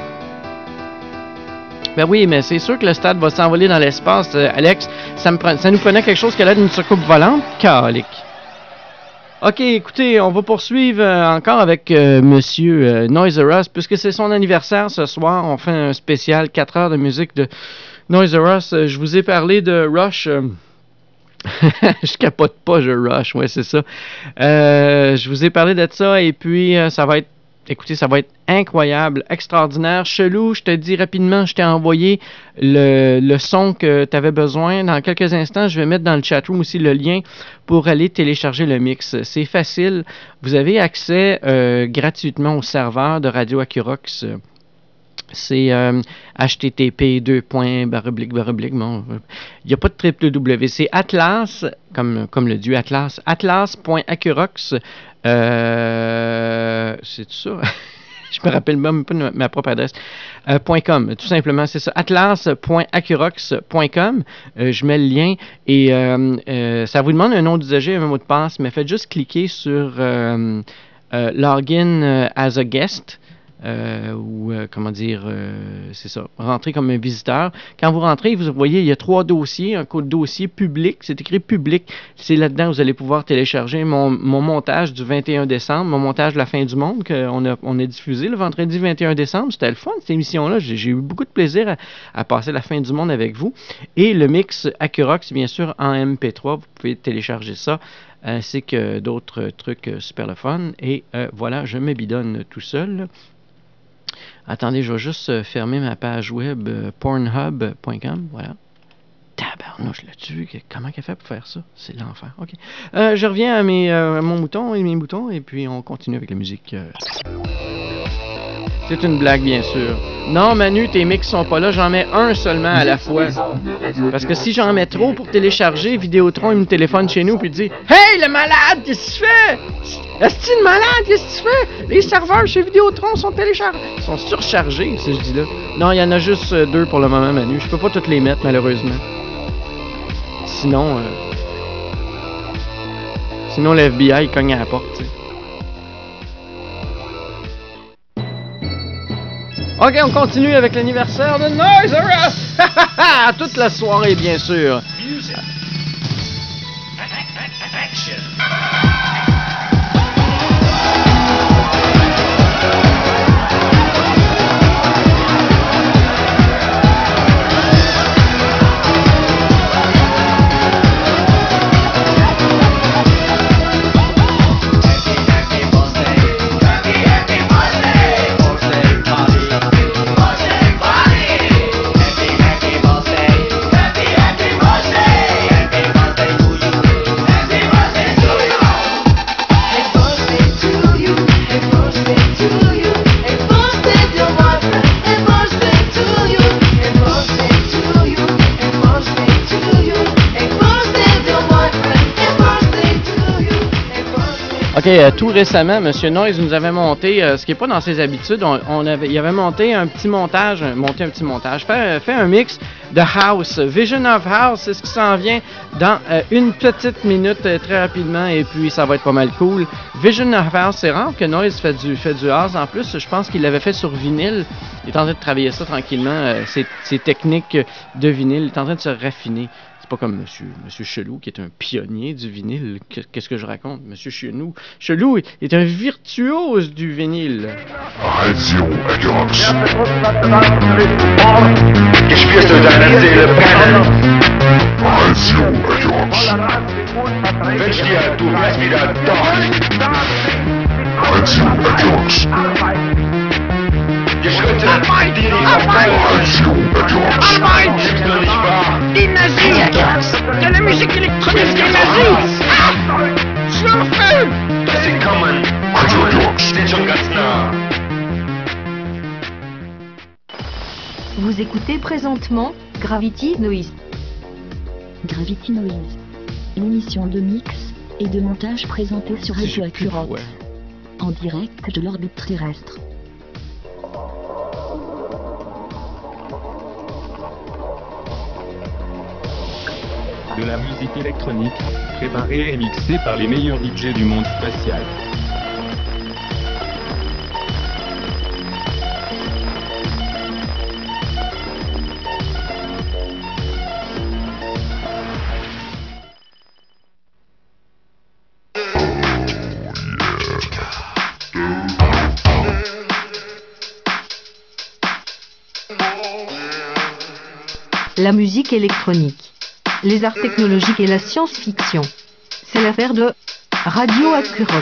Ben oui, mais c'est sûr que le stade va s'envoler dans l'espace, euh, Alex. Ça, me pre- ça nous prenait quelque chose qui allait d'une soucoupe volante. Calique. Ok, écoutez, on va poursuivre euh, encore avec euh, Monsieur euh, Noise Rush, puisque c'est son anniversaire ce soir. On fait un spécial quatre heures de musique de Noise Rush. Euh, je vous ai parlé de Rush. Euh, je capote pas, je rush, ouais, c'est ça. Euh, je vous ai parlé de ça, et puis euh, ça va être, écoutez, ça va être incroyable, extraordinaire. Chelou, je te dis rapidement, je t'ai envoyé le, le son que tu avais besoin. Dans quelques instants, je vais mettre dans le chatroom aussi le lien pour aller télécharger le mix. C'est facile. Vous avez accès euh, gratuitement au serveur de Radio Acurox. C'est euh, H T T P deux baroblique baroblique. Bon, il n'y a pas de triple W. C'est Atlas, comme, comme le dieu Atlas, atlas.acurox. Euh, c'est tout ça? Je me rappelle même pas de ma propre adresse. Euh, .com, tout simplement, c'est ça. atlas.acurox point com. Euh, je mets le lien et euh, euh, ça vous demande un nom d'usager et un mot de passe, mais faites juste cliquer sur euh, euh, Login euh, as a guest. Euh, ou euh, comment dire, euh, c'est ça, rentrer comme un visiteur. Quand vous rentrez, vous voyez, il y a trois dossiers, un code dossier public, c'est écrit public, c'est là-dedans que vous allez pouvoir télécharger mon, mon montage du vingt et un décembre, mon montage de la fin du monde qu'on a, on a diffusé le vendredi vingt et un décembre. C'était le fun, cette émission-là, j'ai, j'ai eu beaucoup de plaisir à, à passer la fin du monde avec vous. Et le mix Acurox, bien sûr, en M P trois, vous pouvez télécharger ça, ainsi que d'autres trucs super le fun. Et euh, voilà, je me bidonne tout seul. Attendez, je vais juste fermer ma page web euh, pornhub point com. Voilà. Tabarnouche, là-dessus. Comment qu'elle fait pour faire ça? C'est l'enfer. OK. Euh, je reviens à, mes, euh, à mon mouton et mes moutons, et puis on continue avec la musique. Euh... C'est une blague, bien sûr. Non, Manu, tes mix sont pas là, j'en mets un seulement à la fois. Parce que si j'en mets trop pour télécharger, Vidéotron, il me téléphone chez nous puis il dit « Hey, le malade, qu'est-ce que tu fais? Est-ce que le malade, qu'est-ce que tu fais? Les serveurs chez Vidéotron sont téléchargés. Ils sont surchargés, si je dis là. » Non, il y en a juste deux pour le moment, Manu. Je peux pas toutes les mettre, malheureusement. Sinon... Euh... Sinon, le F B I cogne à la porte, tu sais. Ok, on continue avec l'anniversaire de Noise R Us! Toute la soirée, bien sûr. Music. Action. OK, euh, tout récemment, M. Noise nous avait monté, euh, ce qui n'est pas dans ses habitudes, on, on avait, il avait monté un petit montage, monté un petit montage, fait, fait un mix de House. Vision of House, c'est ce qui s'en vient dans euh, une petite minute, euh, très rapidement, et puis ça va être pas mal cool. Vision of House, c'est rare que Noise fait du, fait du house. En plus, je pense qu'il l'avait fait sur vinyle. Il est en train de travailler ça tranquillement, euh, ses, ses techniques de vinyle, il est en train de se raffiner. Pas comme Monsieur, Monsieur Chelou, qui est un pionnier du vinyle. Qu'est-ce que je raconte? Monsieur Chelou, Chelou est un virtuose du vinyle. Radio Ajax. Gespielt durch deine Seele brennen. Radio Ajax. Wünsch dir, du wärst wieder dort. Radio Ajax. Die Schritte, die dich verfolgen. Radio Ajax. Nimmst du nicht wahr? Des nazis! De la musique électronique des nazis! Ah! Je l'en fais! Sie kommen. Radio Ajax. Sind schon ganz nah. Vous écoutez présentement Gravity Noise. Gravity Noise. L'émission de mix et de montage présentée sur Radio Accurate. Ouais. En direct de l'orbite terrestre. De la musique électronique, préparée et mixée par les meilleurs D J du monde spatial. La musique électronique, les arts technologiques et la science-fiction. C'est l'affaire de Radio Accurate.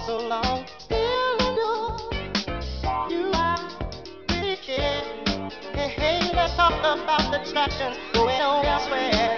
so long. Still know you are pretty kid. Hey, hey, let's talk about the attraction going on elsewhere.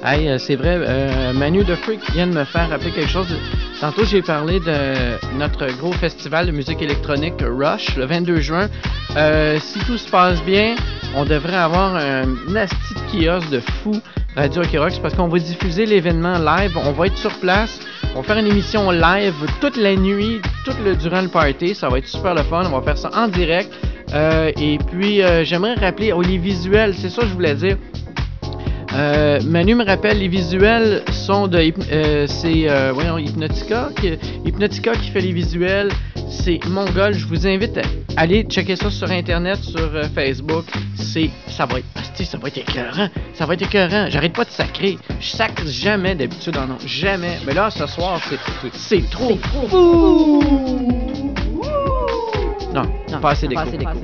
Hey, euh, c'est vrai, euh, Manu de Freak vient de me faire rappeler quelque chose. Tantôt, j'ai parlé de notre gros festival de musique électronique Rush, le vingt-deux juin. Euh, si tout se passe bien, on devrait avoir un nasty de kiosque de fou Radio Rock, parce qu'on va diffuser l'événement live. On va être sur place. On va faire une émission live toute la nuit, tout le durant le party. Ça va être super le fun. On va faire ça en direct. Euh, et puis, euh, j'aimerais rappeler, oh, les visuels, c'est ça que je voulais dire. Euh, Manu me rappelle, les visuels sont de euh, c'est euh, voyons, Hypnotica qui, Hypnotica qui fait les visuels. C'est Mongol. Je vous invite à aller checker ça sur internet, sur euh, Facebook. C'est ça va être asti, ça va être écœurant. Ça va être écœurant. J'arrête pas de sacrer. Je sacre jamais d'habitude en nom. Jamais. Mais là ce soir c'est c'est trop c'est fou. fou. Non, non, pas assez d'écho. C'est trop.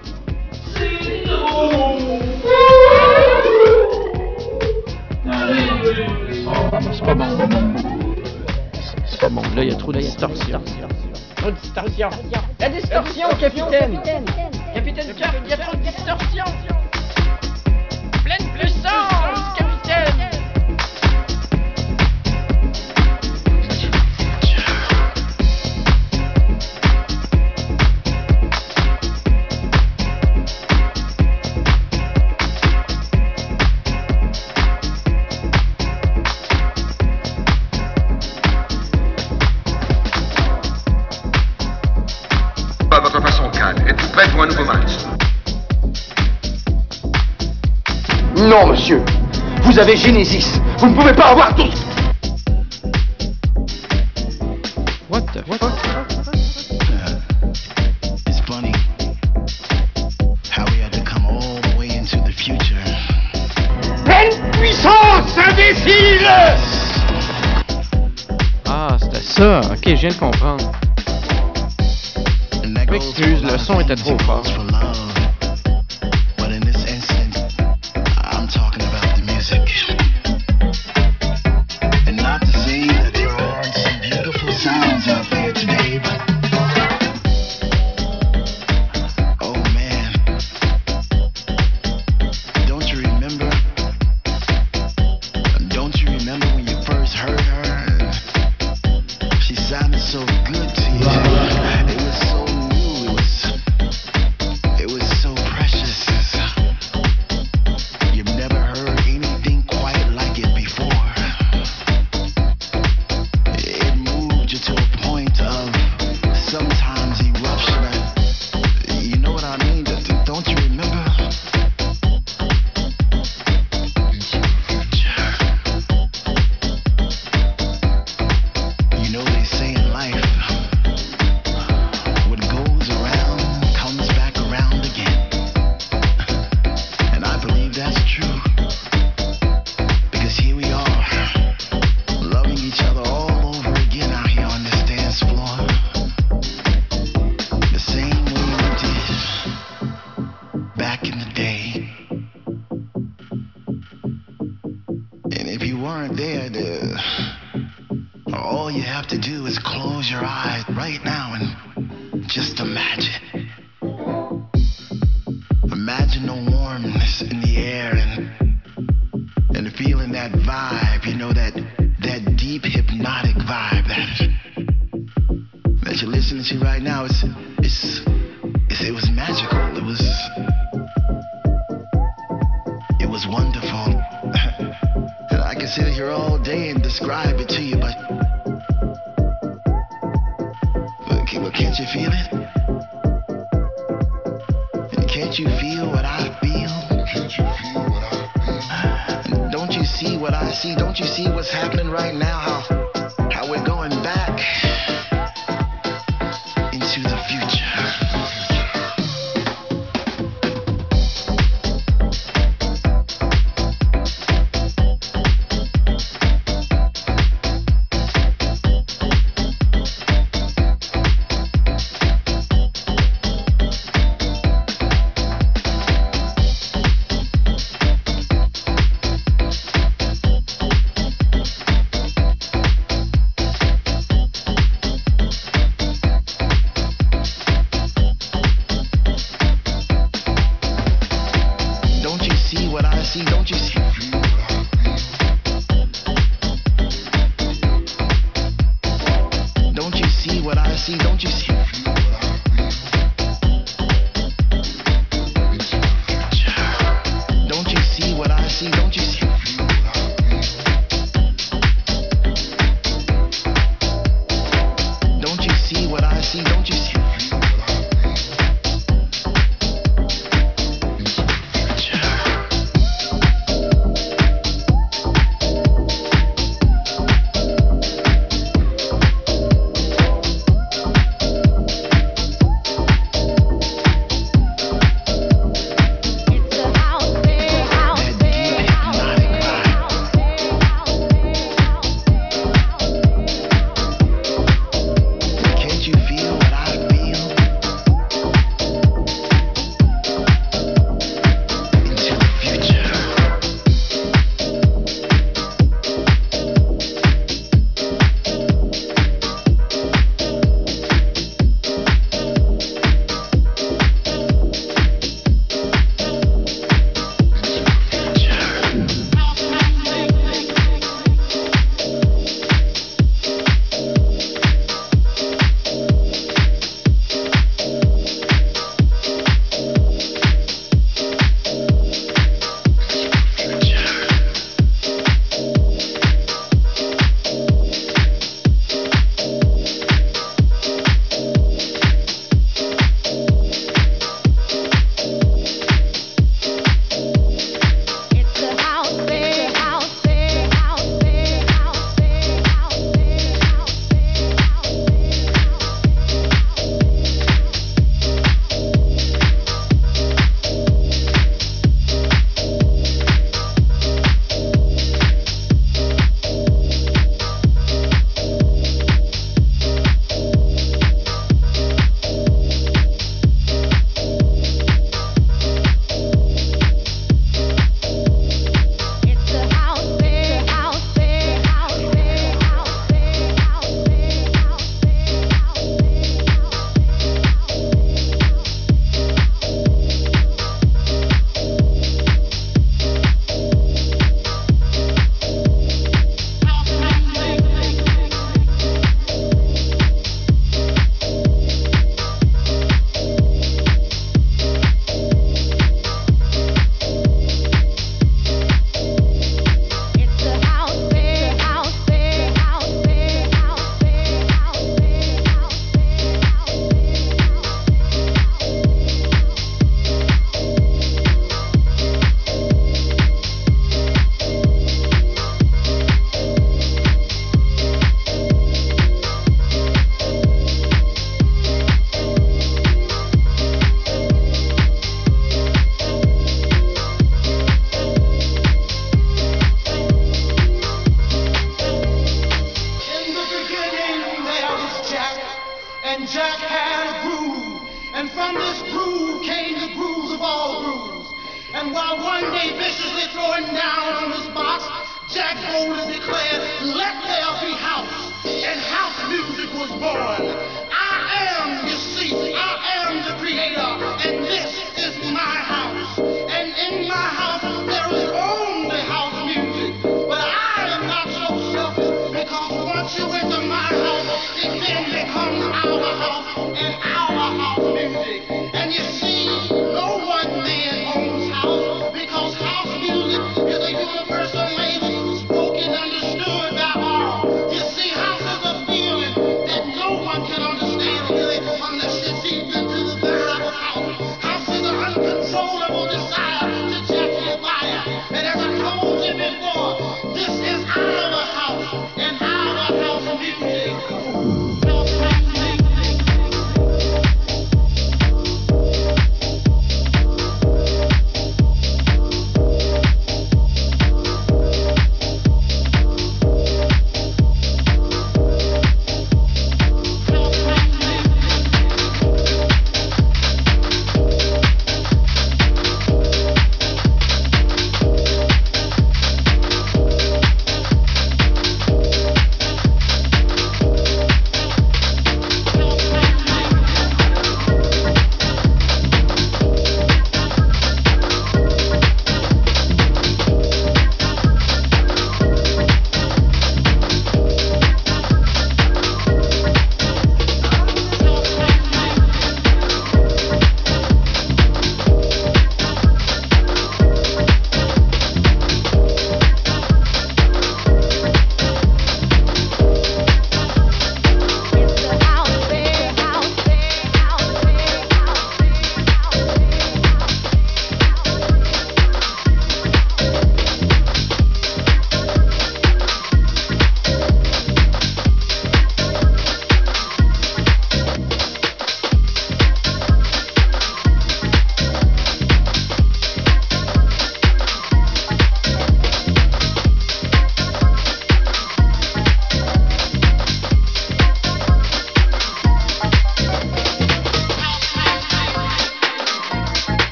C'est pas bon. C'est pas bon. Là, il y a trop de distorsion. Trop de distorsion. La distorsion, capitaine. Capitaine Cap, il y a trop de distorsion. Pleine puissance, capitaine. À votre façon, Khan. Êtes-vous prêt pour un nouveau match? Non, monsieur. Vous avez Genesis. Vous ne pouvez pas avoir tout. What the fuck? Uh, it's funny how we had to come all the way into the future. Pleine puissance, imbécile! Ah, c'était ça. Ok, je viens de comprendre. Excuse, le son était trop fort. But in this instance, I'm talking about the music. And not to say that there aren't some beautiful sounds out there today, but oh man, don't you remember? Don't you remember when you first heard her? She sounded so good to you. It was so it was so precious. You've never heard anything quite like it before. It moved you to a point of sometimes eruption. You know what I mean? Don't you remember? You know they say in life, what goes around comes back around again. And I believe that's true. Because here we are, loving each other all over again out here on this dance floor. The same way we did back in the day. And if you weren't there, the, all you have to do is close your eyes right now and just imagine. Imagine the warmness in the air and and feeling that vibe, you know, that that deep hypnotic vibe that that you're listening to right now. It's it's, it's it was magical. It was it was wonderful. And I can sit here all day and describe it to you, but but can't you feel it? And can't you feel what I feel? Can't you feel what I feel? And don't you see what I see? Don't you see what's happening right now? How how we're going back into the future. boldly declared, let there be house, and house music was born. I am, you see, I am the creator, and this is my house. And in my house there is only house music. But I am not so selfish, because once you enter my house, it then becomes our house and our house music. And you see, no one man owns house, because house music is a universal language spoken, understood by all. You see, house is a feeling that no one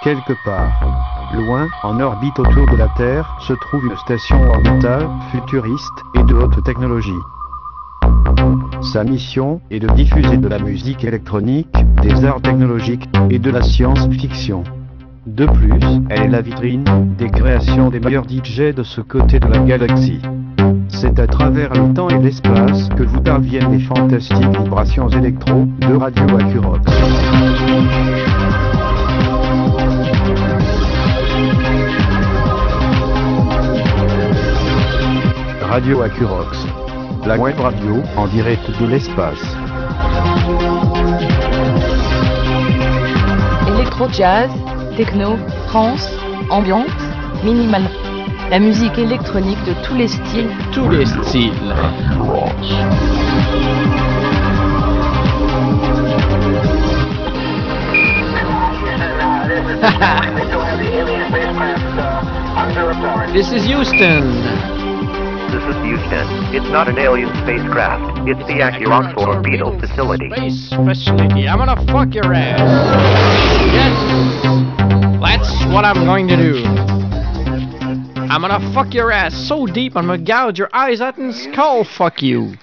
Quelque part, loin, en orbite autour de la Terre, se trouve une station orbitale, futuriste, et de haute technologie. Sa mission est de diffuser de la musique électronique, des arts technologiques, et de la science-fiction. De plus, elle est la vitrine des créations des meilleurs D J de ce côté de la galaxie. C'est à travers le temps et l'espace que vous parviennent les fantastiques vibrations électro de Radio Acurox. Radio Acurox, la web radio en direct de l'espace. Électro-jazz, techno, trance, ambiance, minimal. La musique électronique de tous les styles. Tous les styles. This is Houston. This is Houston. It's not an alien spacecraft. It's the Acurox Orbital Facility. Space facility. I'm gonna fuck your ass. Yes. That's what I'm going to do. I'm gonna fuck your ass so deep I'm gonna gouge your eyes out and skull fuck you.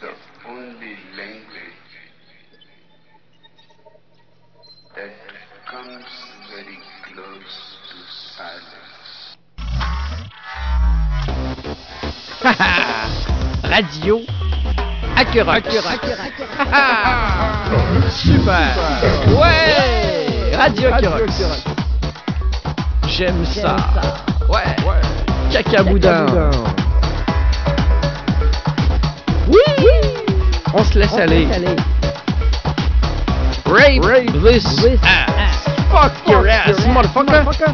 Radio Acurox. Super. Ouais. Radio Acurox. J'aime ça. Ouais. Cacaboudin. Oui. On se laisse aller. Rape, Rape this, this ass. ass. Fuck, Fuck your ass, your motherfucker. motherfucker.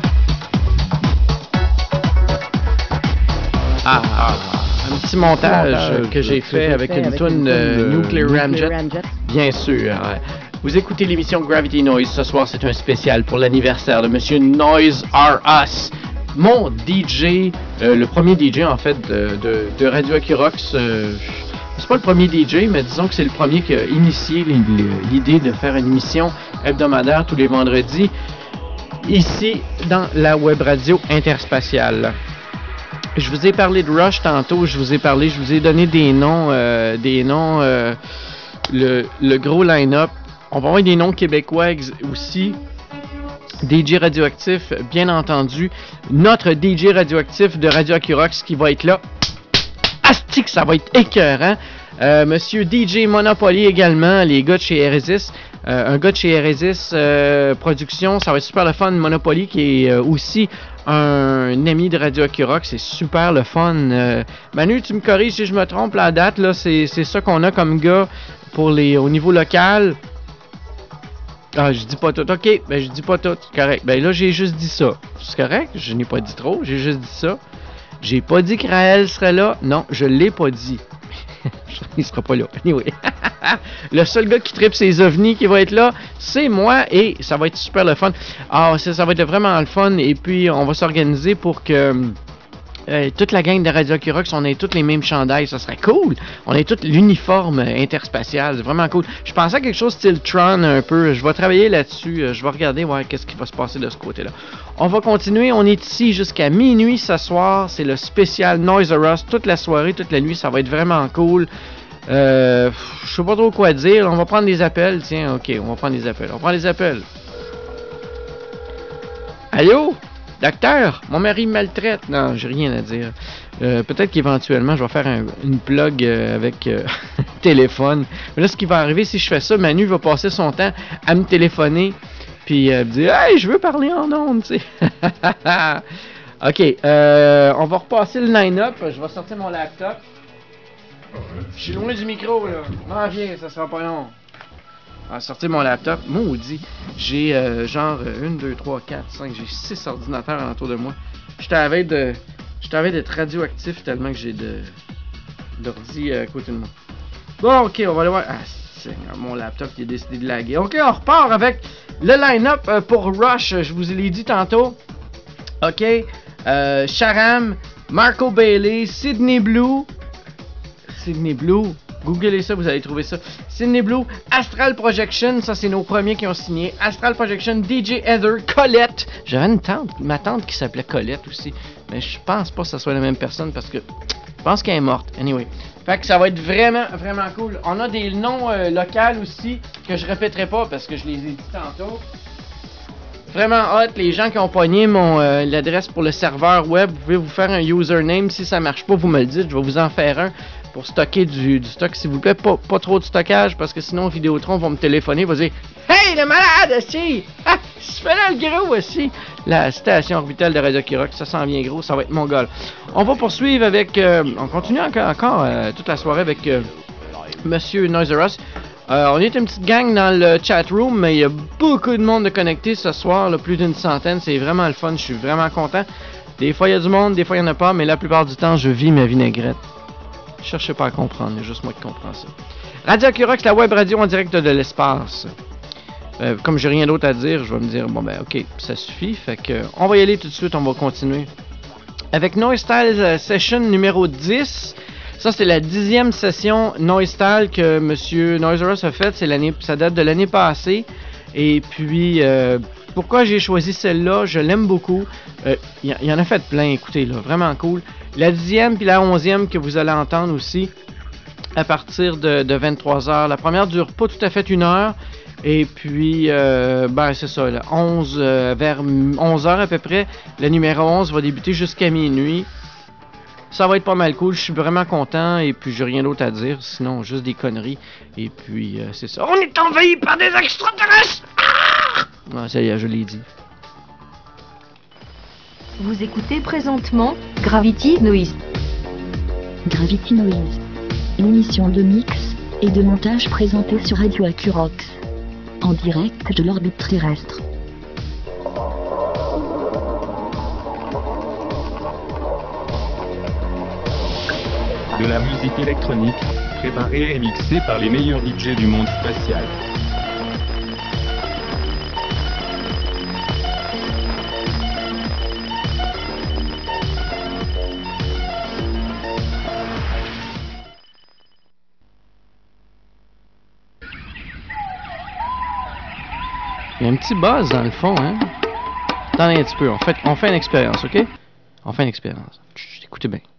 Ah, ah, un petit montage, montage que j'ai fait, fait avec une toune euh, Nuclear Ramjet. Ramjet. Bien sûr. Ouais. Vous écoutez l'émission Gravity Noise. Ce soir, c'est un spécial pour l'anniversaire de Monsieur Noise R Us. Mon D J, euh, le premier D J en fait de, de, de Radio Acurox. Euh, c'est pas le premier D J, mais disons que c'est le premier qui a initié l'idée de faire une émission hebdomadaire tous les vendredis ici dans la web radio interspatiale. Je vous ai parlé de Rush tantôt, je vous ai parlé, je vous ai donné des noms, euh, des noms, euh, le, le gros line-up. On va avoir des noms québécois ex- aussi. D J radioactif, bien entendu. Notre D J radioactif de Radio Acurox qui va être là. Astique, ça va être écœurant. Euh, Monsieur D J Monopoly également, les gars de chez Eresis. Euh, un gars de chez Eresis euh, Production, ça va être super le fun. Monopoly qui est euh, aussi un ami de Radio Acurox, c'est super le fun. Euh, Manu, tu me corriges si je me trompe, la date, là, c'est, c'est ça qu'on a comme gars pour les, au niveau local. Ah, je dis pas tout. Ok, ben je dis pas tout. Correct. Ben là, j'ai juste dit ça. C'est correct? Je n'ai pas dit trop. J'ai juste dit ça. J'ai pas dit que Raël serait là. Non, je l'ai pas dit. Il sera pas là. Anyway. Le seul gars qui tripe ses ovnis qui va être là, c'est moi et ça va être super le fun. Ah, ça, ça va être vraiment le fun. Et puis, on va s'organiser pour que euh, toute la gang de Radio Acurox, on ait tous les mêmes chandails. Ça serait cool. On ait tout l'uniforme interspatial. C'est vraiment cool. Je pensais à quelque chose style Tron un peu. Je vais travailler là-dessus. Je vais regarder voir qu'est-ce qui va se passer de ce côté-là. On va continuer. On est ici jusqu'à minuit ce soir. C'est le spécial Noise R Us. Toute la soirée, toute la nuit. Ça va être vraiment cool. Euh, je sais pas trop quoi dire. On va prendre des appels. Tiens, ok, on va prendre des appels. On prend des appels. Allô? Docteur, mon mari me maltraite. Non, j'ai rien à dire. Euh, peut-être qu'éventuellement, je vais faire un, une plug euh, avec euh, téléphone. Mais là, ce qui va arriver, si je fais ça, Manu va passer son temps à me téléphoner. Puis euh, me dire, hey, je veux parler en ondes, tu sais. Ok, euh, on va repasser le line-up. Je vais sortir mon laptop. Je suis loin du micro, là. Non, viens, ça sera pas long. Je vais sortir mon laptop. Maudit. J'ai euh, genre un, deux, trois, quatre, cinq, j'ai six ordinateurs autour de moi. J'étais à la veille de. J'étais à la veille d'être radioactif tellement que j'ai de. d'ordi à côté de moi. Bon, ok, on va aller voir. Ah, c'est mon laptop qui a décidé de laguer. Ok, on repart avec le line-up pour Rush. Je vous l'ai dit tantôt. Ok. Euh, Sharam, Marco Bailey, Sydney Blue. Sydney Blue. Googlez ça, vous allez trouver ça. Sydney Blue, Astral Projection, ça c'est nos premiers qui ont signé. Astral Projection, D J Heather, Colette. J'avais une tante, ma tante qui s'appelait Colette aussi. Mais je pense pas que ça soit la même personne parce que je pense qu'elle est morte. Anyway. Fait que ça va être vraiment, vraiment cool. On a des noms euh, locaux aussi que je répéterai pas parce que je les ai dit tantôt. Vraiment hot. Les gens qui ont pogné mon euh, l'adresse pour le serveur web, vous pouvez vous faire un username. Si ça marche pas, vous me le dites. Je vais vous en faire un pour stocker du, du stock, s'il vous plaît. Pas, pas trop de stockage parce que sinon Vidéotron va me téléphoner. Va dire hey, le malade, aussi! Ah, je fais là le gros aussi! La station orbitale de Radio Kirox, ça s'en vient gros, ça va être mon goal. On va poursuivre avec... Euh, on continue encore, encore euh, toute la soirée avec euh, Monsieur Noiserus. Euh, on est une petite gang dans le chat room, mais il y a beaucoup de monde de connecté ce soir, là, plus d'une centaine. C'est vraiment le fun, je suis vraiment content. Des fois il y a du monde, des fois il n'y en a pas, mais la plupart du temps, je vis ma vinaigrette. Cherchez pas à comprendre, il y a juste moi qui comprends ça. Radio Kirox, la web radio en direct de l'espace. Euh, comme j'ai rien d'autre à dire, je vais me dire, bon ben ok, ça suffit. Fait que on va y aller tout de suite, on va continuer. Avec Noise Style Session numéro dix. Ça, c'est la dixième session Noise Style que Monsieur Noiserus a faite. C'est l'année, ça date de l'année passée. Et puis, euh, pourquoi j'ai choisi celle-là? Je l'aime beaucoup. Il euh, y, y en a fait plein, écoutez, là, vraiment cool. La dixième puis la onzième que vous allez entendre aussi à partir de, de vingt-trois heures. La première dure pas tout à fait une heure. Et puis, euh, ben c'est ça, là, onze, euh, vers onze heures à peu près, le numéro onze va débuter jusqu'à minuit. Ça va être pas mal cool, je suis vraiment content et puis j'ai rien d'autre à dire, sinon juste des conneries. Et puis, euh, c'est ça. On est envahi par des extraterrestres! Ah! Ah, ça y est, je l'ai dit. Vous écoutez présentement Gravity Noise. Gravity Noise. L'émission de mix et de montage présentée sur Radio Acurox. En direct de l'orbite terrestre. De la musique électronique, préparée et mixée par les meilleurs D J du monde spatial. Il y a un petit buzz dans le fond, hein? Attendez un petit peu, on fait, on fait une expérience, ok? On fait une expérience. Chut, écoutez bien.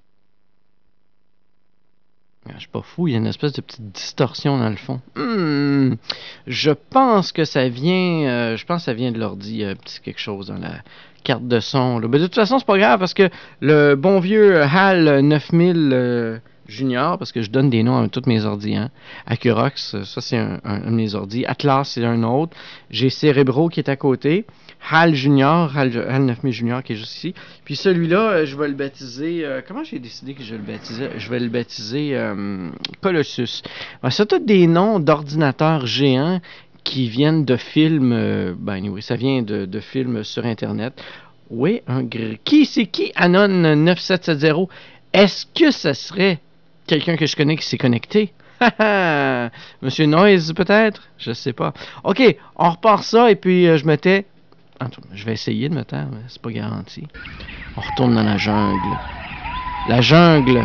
Je suis pas fou, il y a une espèce de petite distorsion dans le fond. Hmm, je pense que ça vient, euh, je pense que ça vient de l'ordi, euh, petit quelque chose dans la carte de son. Là. Mais de toute façon, c'est pas grave parce que le bon vieux HAL neuf mille euh, Junior, parce que je donne des noms à tous mes ordi, hein. Acurox, ça c'est un, un, un de mes ordi. Atlas, c'est un autre. J'ai Cerebro qui est à côté. HAL Junior, HAL, HAL neuf mille Junior qui est juste ici. Puis celui-là, euh, je vais le baptiser... Euh, comment j'ai décidé que je vais le baptiser? Je vais le baptiser euh, Colossus. Ben, c'est tous des noms d'ordinateurs géants qui viennent de films... Euh, ben anyway, ça vient de, de films sur Internet. Oui, un gr... Qui c'est qui? Anon neuf sept sept zéro. Est-ce que ça serait quelqu'un que je connais qui s'est connecté? Monsieur Noise, peut-être? Je sais pas. OK, on repart ça et puis euh, je me tais... Je vais essayer de me taire, mais c'est pas garanti. On retourne dans la jungle. La jungle.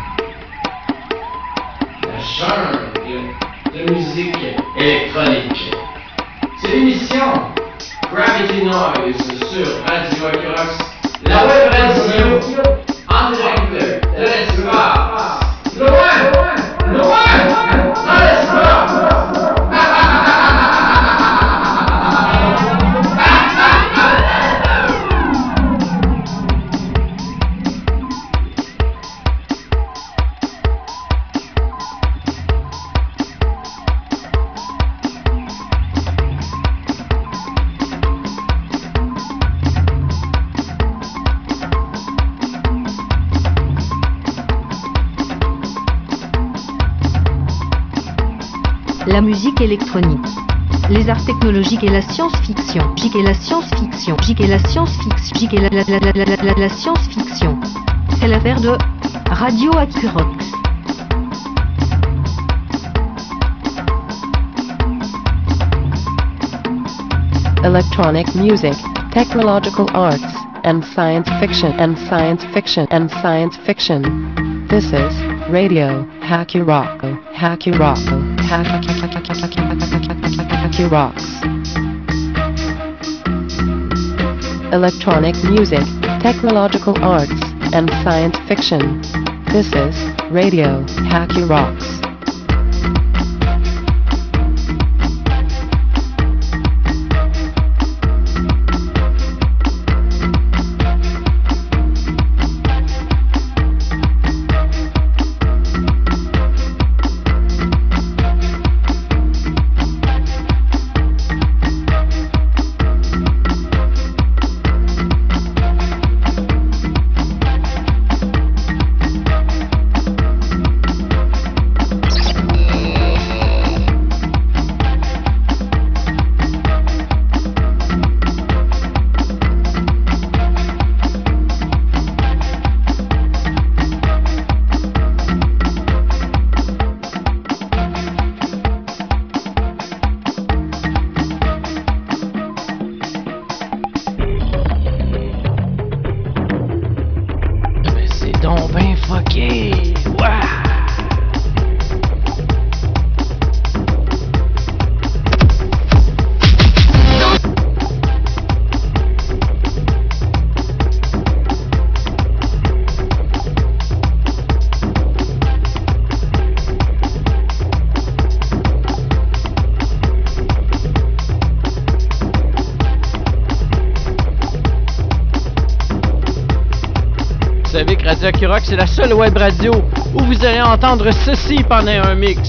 La jungle de musique électronique. C'est l'émission Gravity Noise sur Radio Acurox, la web radio en direct de l'espace. Loin, loin, dans l'espace. La musique électronique, les arts technologiques et la science-fiction. Gic et la science-fiction. Gic et la science-fiction. Gic et la, la, la, la, la, la, la science-fiction. C'est l'affaire de Radio Acurox. Electronic music, technological arts, and science fiction, and science fiction, and science fiction. This is Radio Hacky Rock, Hacky Rock, Hacky Rocks. Electronic music, technological arts, and science fiction. This is Radio Hacky Rocks. Vous savez que Radio Hacky Rock, c'est la seule web radio où vous allez entendre ceci pendant un mix.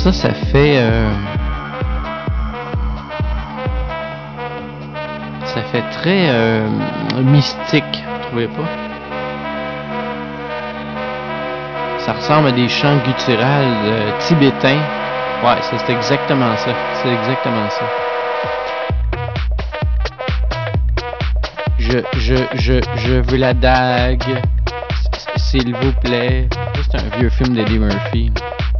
ça, ça fait... Euh, ça fait très euh, mystique, vous trouvez pas? Ça ressemble à des chants gutturales euh, tibétains. Ouais, c'est, c'est exactement ça. C'est exactement ça. Je, je, je, je veux la dague. S'il vous plaît. Ça, c'est un vieux film d'Eddie Murphy.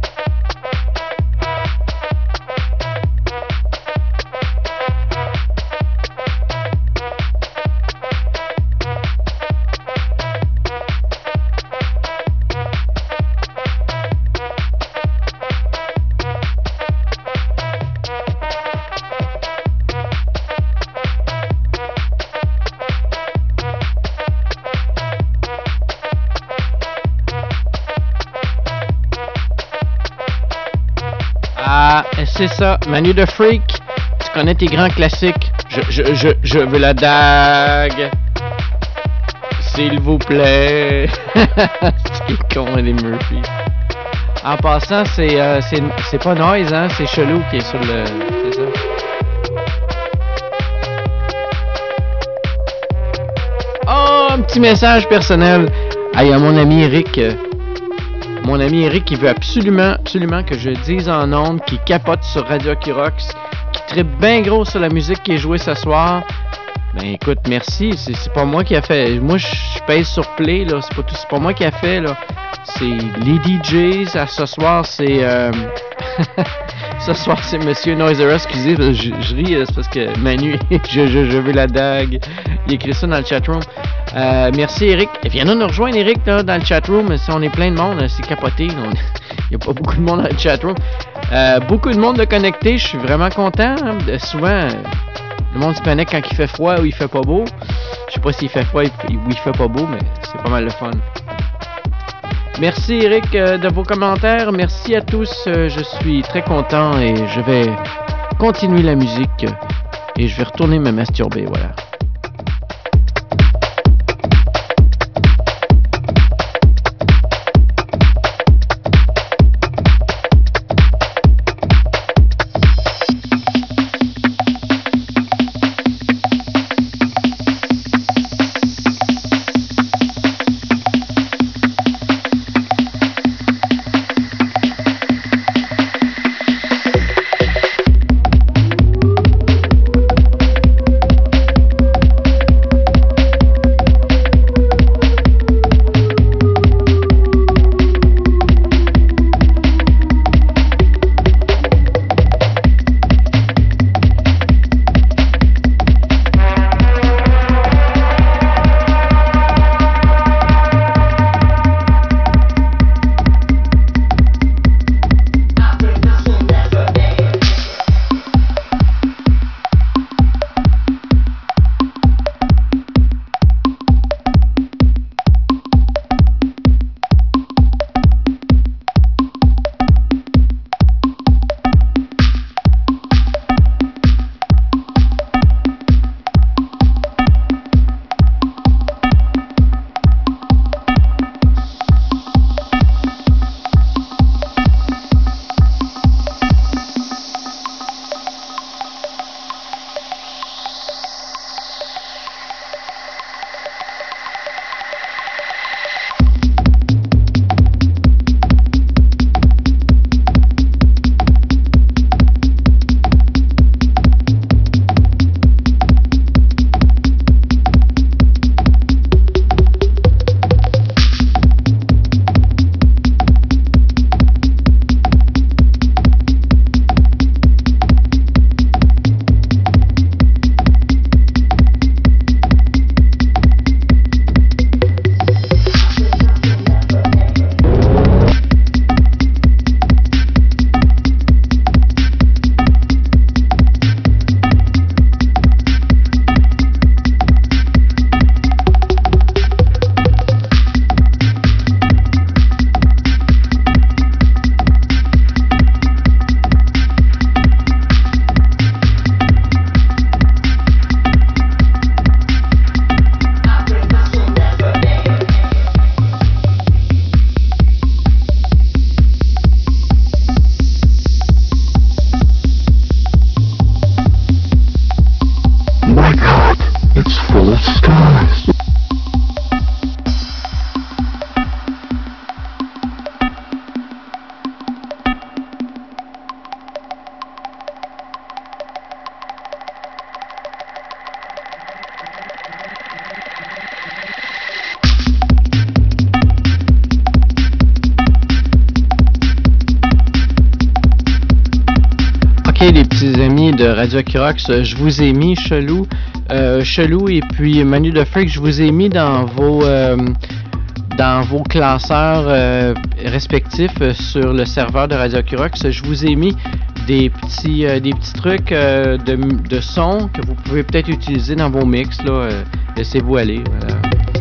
C'est ça, Manu de Freak, tu connais tes grands classiques. Je, je, je, je veux la dague. S'il vous plaît. C'est con, Eddie Murphy. En passant, c'est, euh, c'est, c'est pas Noise, hein, c'est Chelou qui est sur le... C'est ça. Oh, un petit message personnel. Ah, il y a mon ami Eric... Euh, Mon ami Eric, qui veut absolument, absolument que je dise en ondes, qui capote sur Radio Kirox, qui trippe bien gros sur la musique qui est jouée ce soir. Ben écoute, merci. C'est, c'est pas moi qui a fait. Moi, je pèse sur play, là. C'est pas tout. C'est pas moi qui a fait, là. C'est les D Js. À ce soir, c'est. Euh... ce soir, c'est Monsieur Noiser. Excusez, je, je ris, c'est parce que Manu, je, je, je veux la dague. Il écrit ça dans le chatroom. Euh, merci Eric. Viens nous rejoindre Eric là, dans le chatroom. Si on est plein de monde, c'est capoté. Il n'y a pas beaucoup de monde dans le chatroom. Euh, beaucoup de monde de connecté. Je suis vraiment content. Hein. Souvent, le monde se connecte quand il fait froid ou il fait pas beau. Je sais pas s'il fait froid ou il fait pas beau, mais c'est pas mal le fun. Merci Eric euh, de vos commentaires. Merci à tous. Euh, je suis très content et je vais continuer la musique et je vais retourner me masturber. Voilà. les petits amis de Radio Acurox, je vous ai mis Chelou, euh, Chelou et puis Manu de Freak, je vous ai mis dans vos euh, dans vos classeurs euh, respectifs euh, sur le serveur de Radio Acurox. Je vous ai mis des petits euh, des petits trucs euh, de, de son que vous pouvez peut-être utiliser dans vos mix là. Euh, laissez-vous aller. Voilà.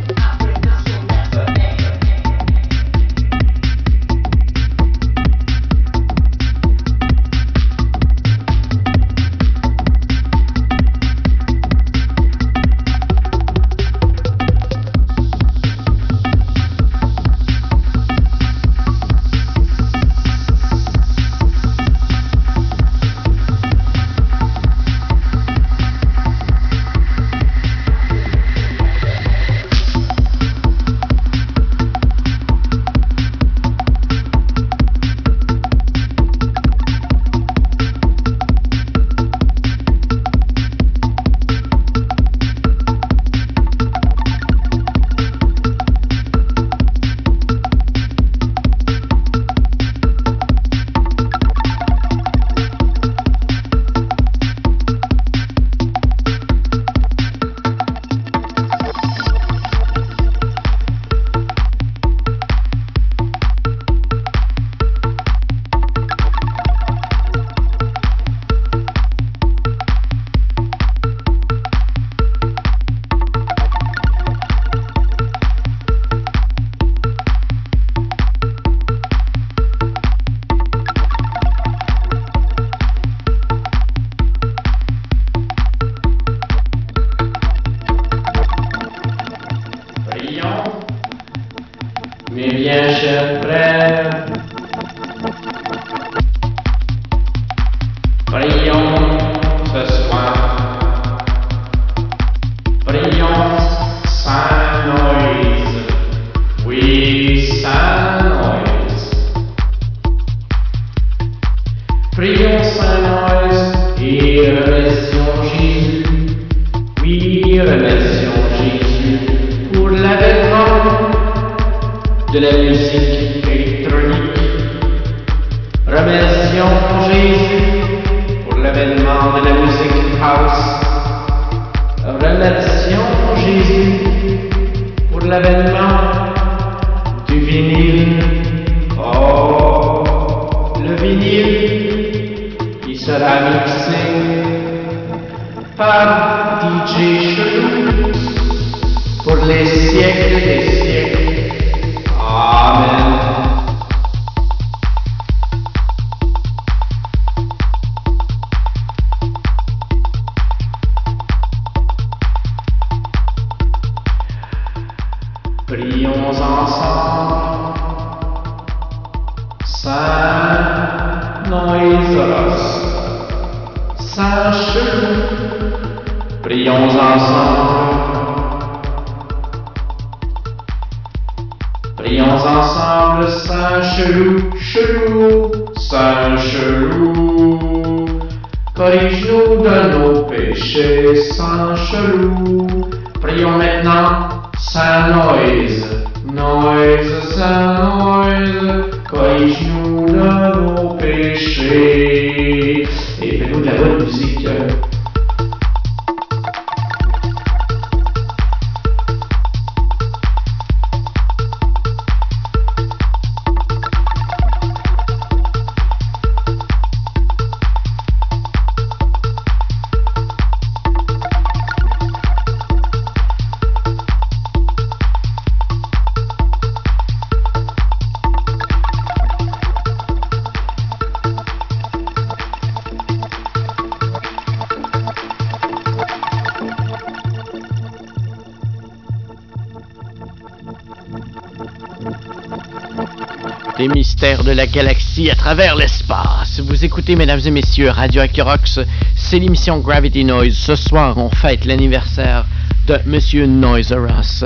Les mystères de la galaxie à travers l'espace. Vous écoutez, mesdames et messieurs, Radio Acurox, c'est l'émission Gravity Noise. Ce soir, on fête l'anniversaire de Monsieur Noiseros,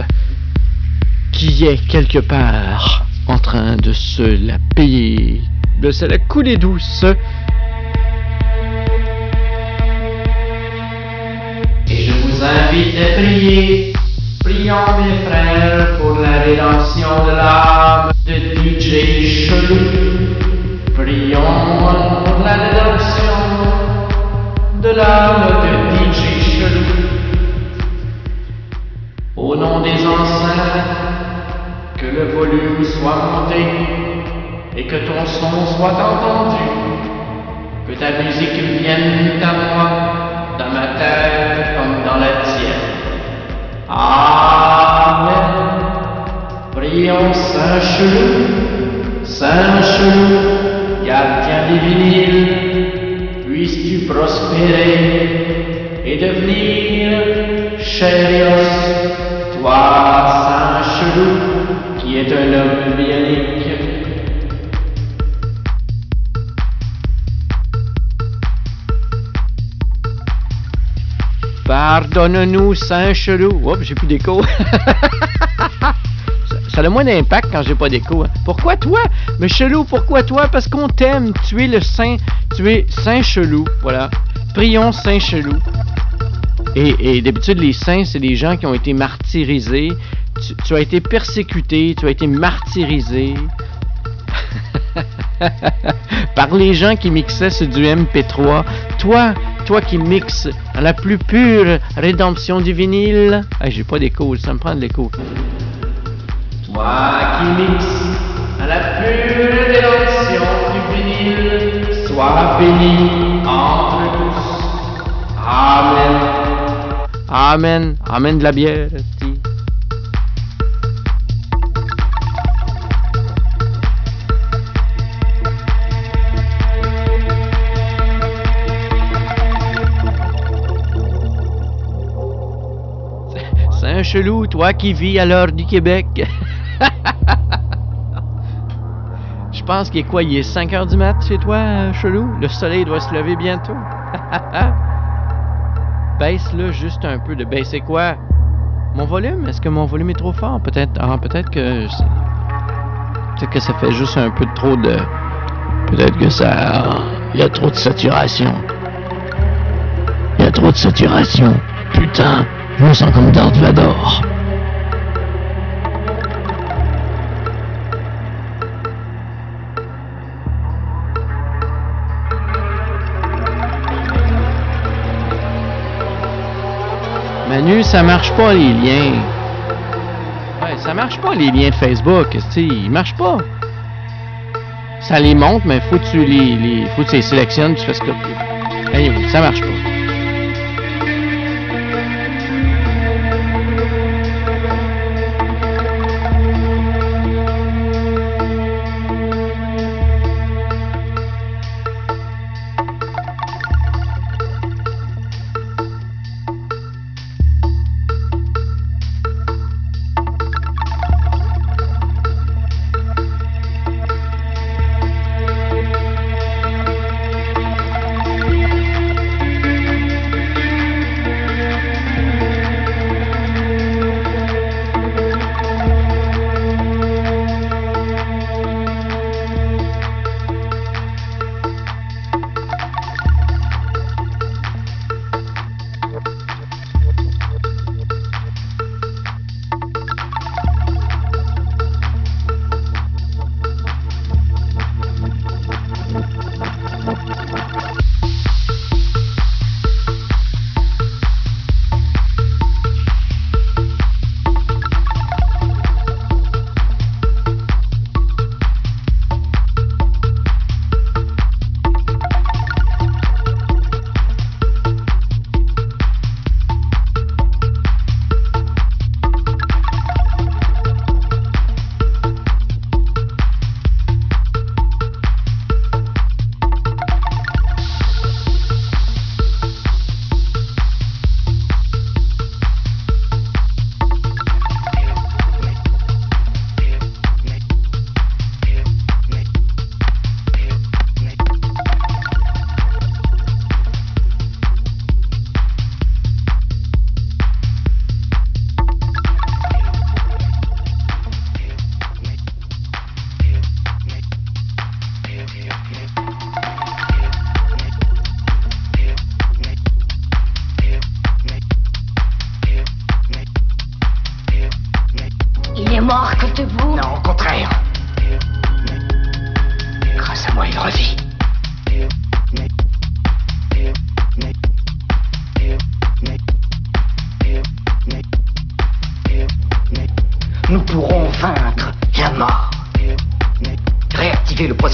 qui est quelque part en train de se la payer, de se la couler douce. Et je vous invite à prier. Prions mes frères pour la rédemption de l'âme de D J Chelou. Prions pour la rédemption de l'âme de D J Chelou. Au nom des anciens, que le volume soit monté et que ton son soit entendu, que ta musique vienne à moi, dans ma tête comme dans la tienne. Amen. Prions Saint Chelou, Saint Chelou, gardien des vinyles, puisses-tu prospérer et devenir chérios, toi, Saint Chelou, qui est un homme bionique. Pardonne-nous, Saint Chelou. Oups, j'ai plus d'écho. ça, ça a moins d'impact quand j'ai pas d'écho. Hein. Pourquoi toi? Mais Chelou, pourquoi toi? Parce qu'on t'aime. Tu es le Saint. Tu es Saint Chelou. Voilà. Prions Saint Chelou. Et, et d'habitude, les saints, c'est des gens qui ont été martyrisés. Tu, tu as été persécuté, tu as été martyrisé par les gens qui mixaient sur du M P trois. Toi, toi qui mixes dans la plus pure rédemption du vinyle. Hey, j'ai pas d'écho, ça me prend de l'écho. Toi qui mixes dans la pure rédemption du vinyle, sois béni entre tous. Amen. Amen. Amen de la bière. T'sais. Saint Chelou, toi qui vis à l'heure du Québec. Je pense qu'il est quoi? Il est cinq heures du mat chez toi, Chelou? Le soleil doit se lever bientôt. Baisse-le juste un peu. De baisser quoi? Mon volume? Est-ce que mon volume est trop fort? Peut-être. Ah, peut-être que. Peut-être que ça fait juste un peu de trop de. Peut-être que ça. Il y a trop de saturation. Il y a trop de saturation. Putain, je me sens comme Darth Vader. Manu, ça marche pas les liens. Ouais, ça marche pas les liens de Facebook, tu sais, ils marchent pas. Ça les monte, mais faut que tu les, les faut que tu les sélectionnes, tu fais ce que tu veux. Anyway, ça marche pas.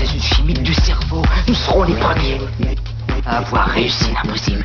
processus chimique du cerveau, nous serons les premiers à avoir réussi l'impossible.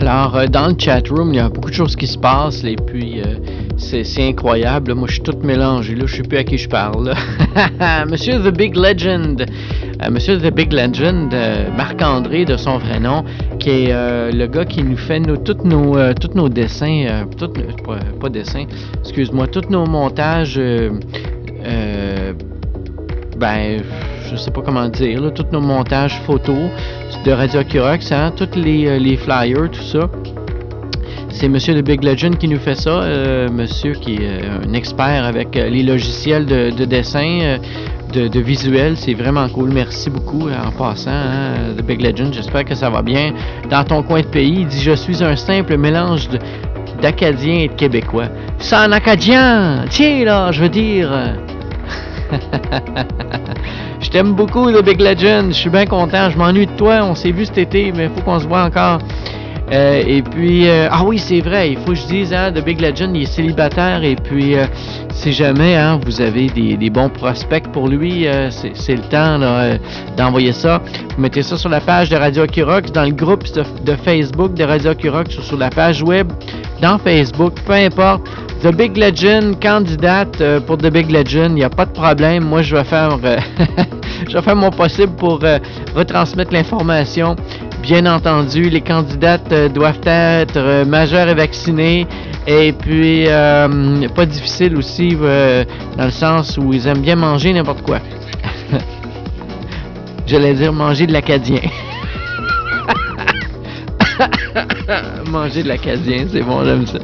Alors, euh, dans le chat room, il y a beaucoup de choses qui se passent et puis euh, c'est, c'est incroyable. Là, moi, je suis tout mélangé. Là, je sais plus à qui je parle. Monsieur The Big Legend, euh, Monsieur The Big Legend, euh, Marc-André de son vrai nom, qui est euh, le gars qui nous fait nos, tous nos, euh, tous nos dessins, euh, tous, pas, pas dessins, excuse-moi, tous nos montages. Euh, euh, ben, je sais pas comment dire, là, tous nos montages photos de Radio Curox, hein, tous les, les flyers, tout ça. C'est Monsieur The Big Legend qui nous fait ça, euh, monsieur qui est un expert avec euh, les logiciels de, de dessin, euh, de, de visuel, c'est vraiment cool, merci beaucoup euh, en passant, hein, The Big Legend, j'espère que ça va bien. Dans ton coin de pays, il dit « Je suis un simple mélange de, d'Acadien et de Québécois. » C'est un Acadien! Tiens là, je veux dire... Je t'aime beaucoup, The Big Legend. Je suis bien content. Je m'ennuie de toi. On s'est vu cet été, mais il faut qu'on se voit encore. Euh, et puis, euh, ah oui, c'est vrai. Il faut que je dise, hein, The Big Legend, il est célibataire. Et puis, euh, si jamais hein, vous avez des, des bons prospects pour lui, euh, c'est, c'est le temps là, euh, d'envoyer ça. Vous mettez ça sur la page de Radio Curox, dans le groupe de, de Facebook de Radio Curox, ou sur la page web, dans Facebook, peu importe. The Big Legend, candidate euh, pour The Big Legend, il n'y a pas de problème. Moi, je vais faire, euh, je vais faire mon possible pour euh, retransmettre l'information. Bien entendu, les candidates euh, doivent être euh, majeures et vaccinées. Et puis, euh, pas difficile aussi, euh, dans le sens où ils aiment bien manger n'importe quoi. J'allais dire manger de l'acadien. Manger de l'acadien, c'est bon, j'aime ça.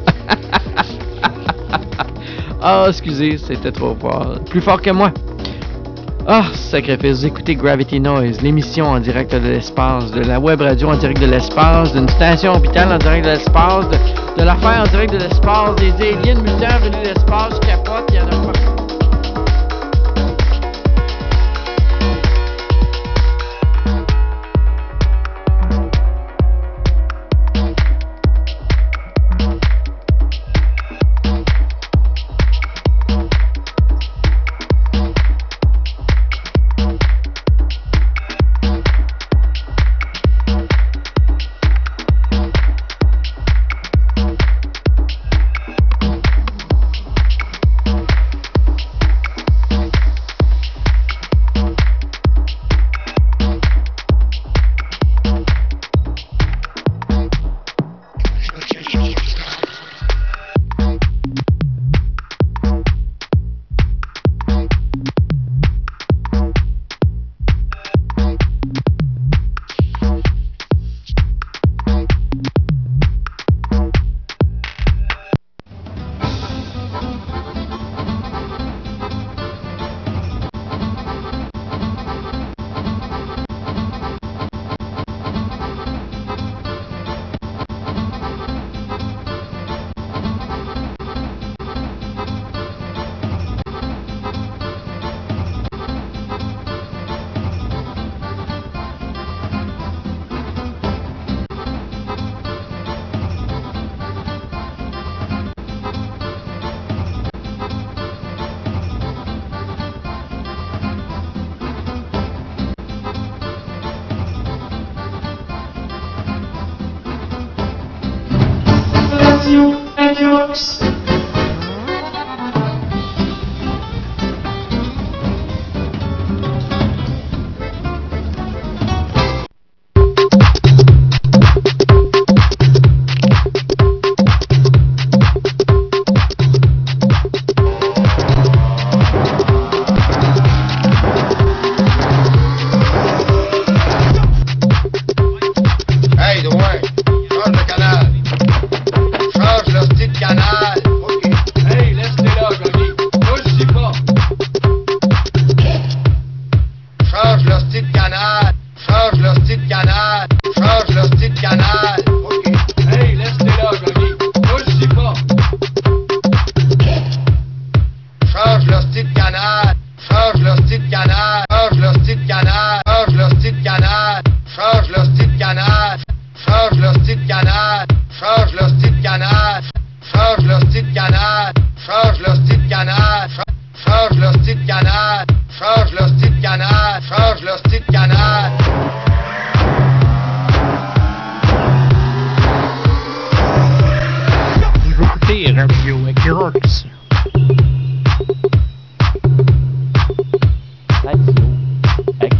Ah, oh, excusez, c'était trop fort. Plus fort que moi. Ah, oh, sacrifice. Vous écoutez Gravity Noise, l'émission en direct de l'espace, de la web radio en direct de l'espace, d'une station orbitale en direct de l'espace, de, de l'affaire en direct de l'espace, des aliens mutants venus de l'espace, capote, il y en a pas.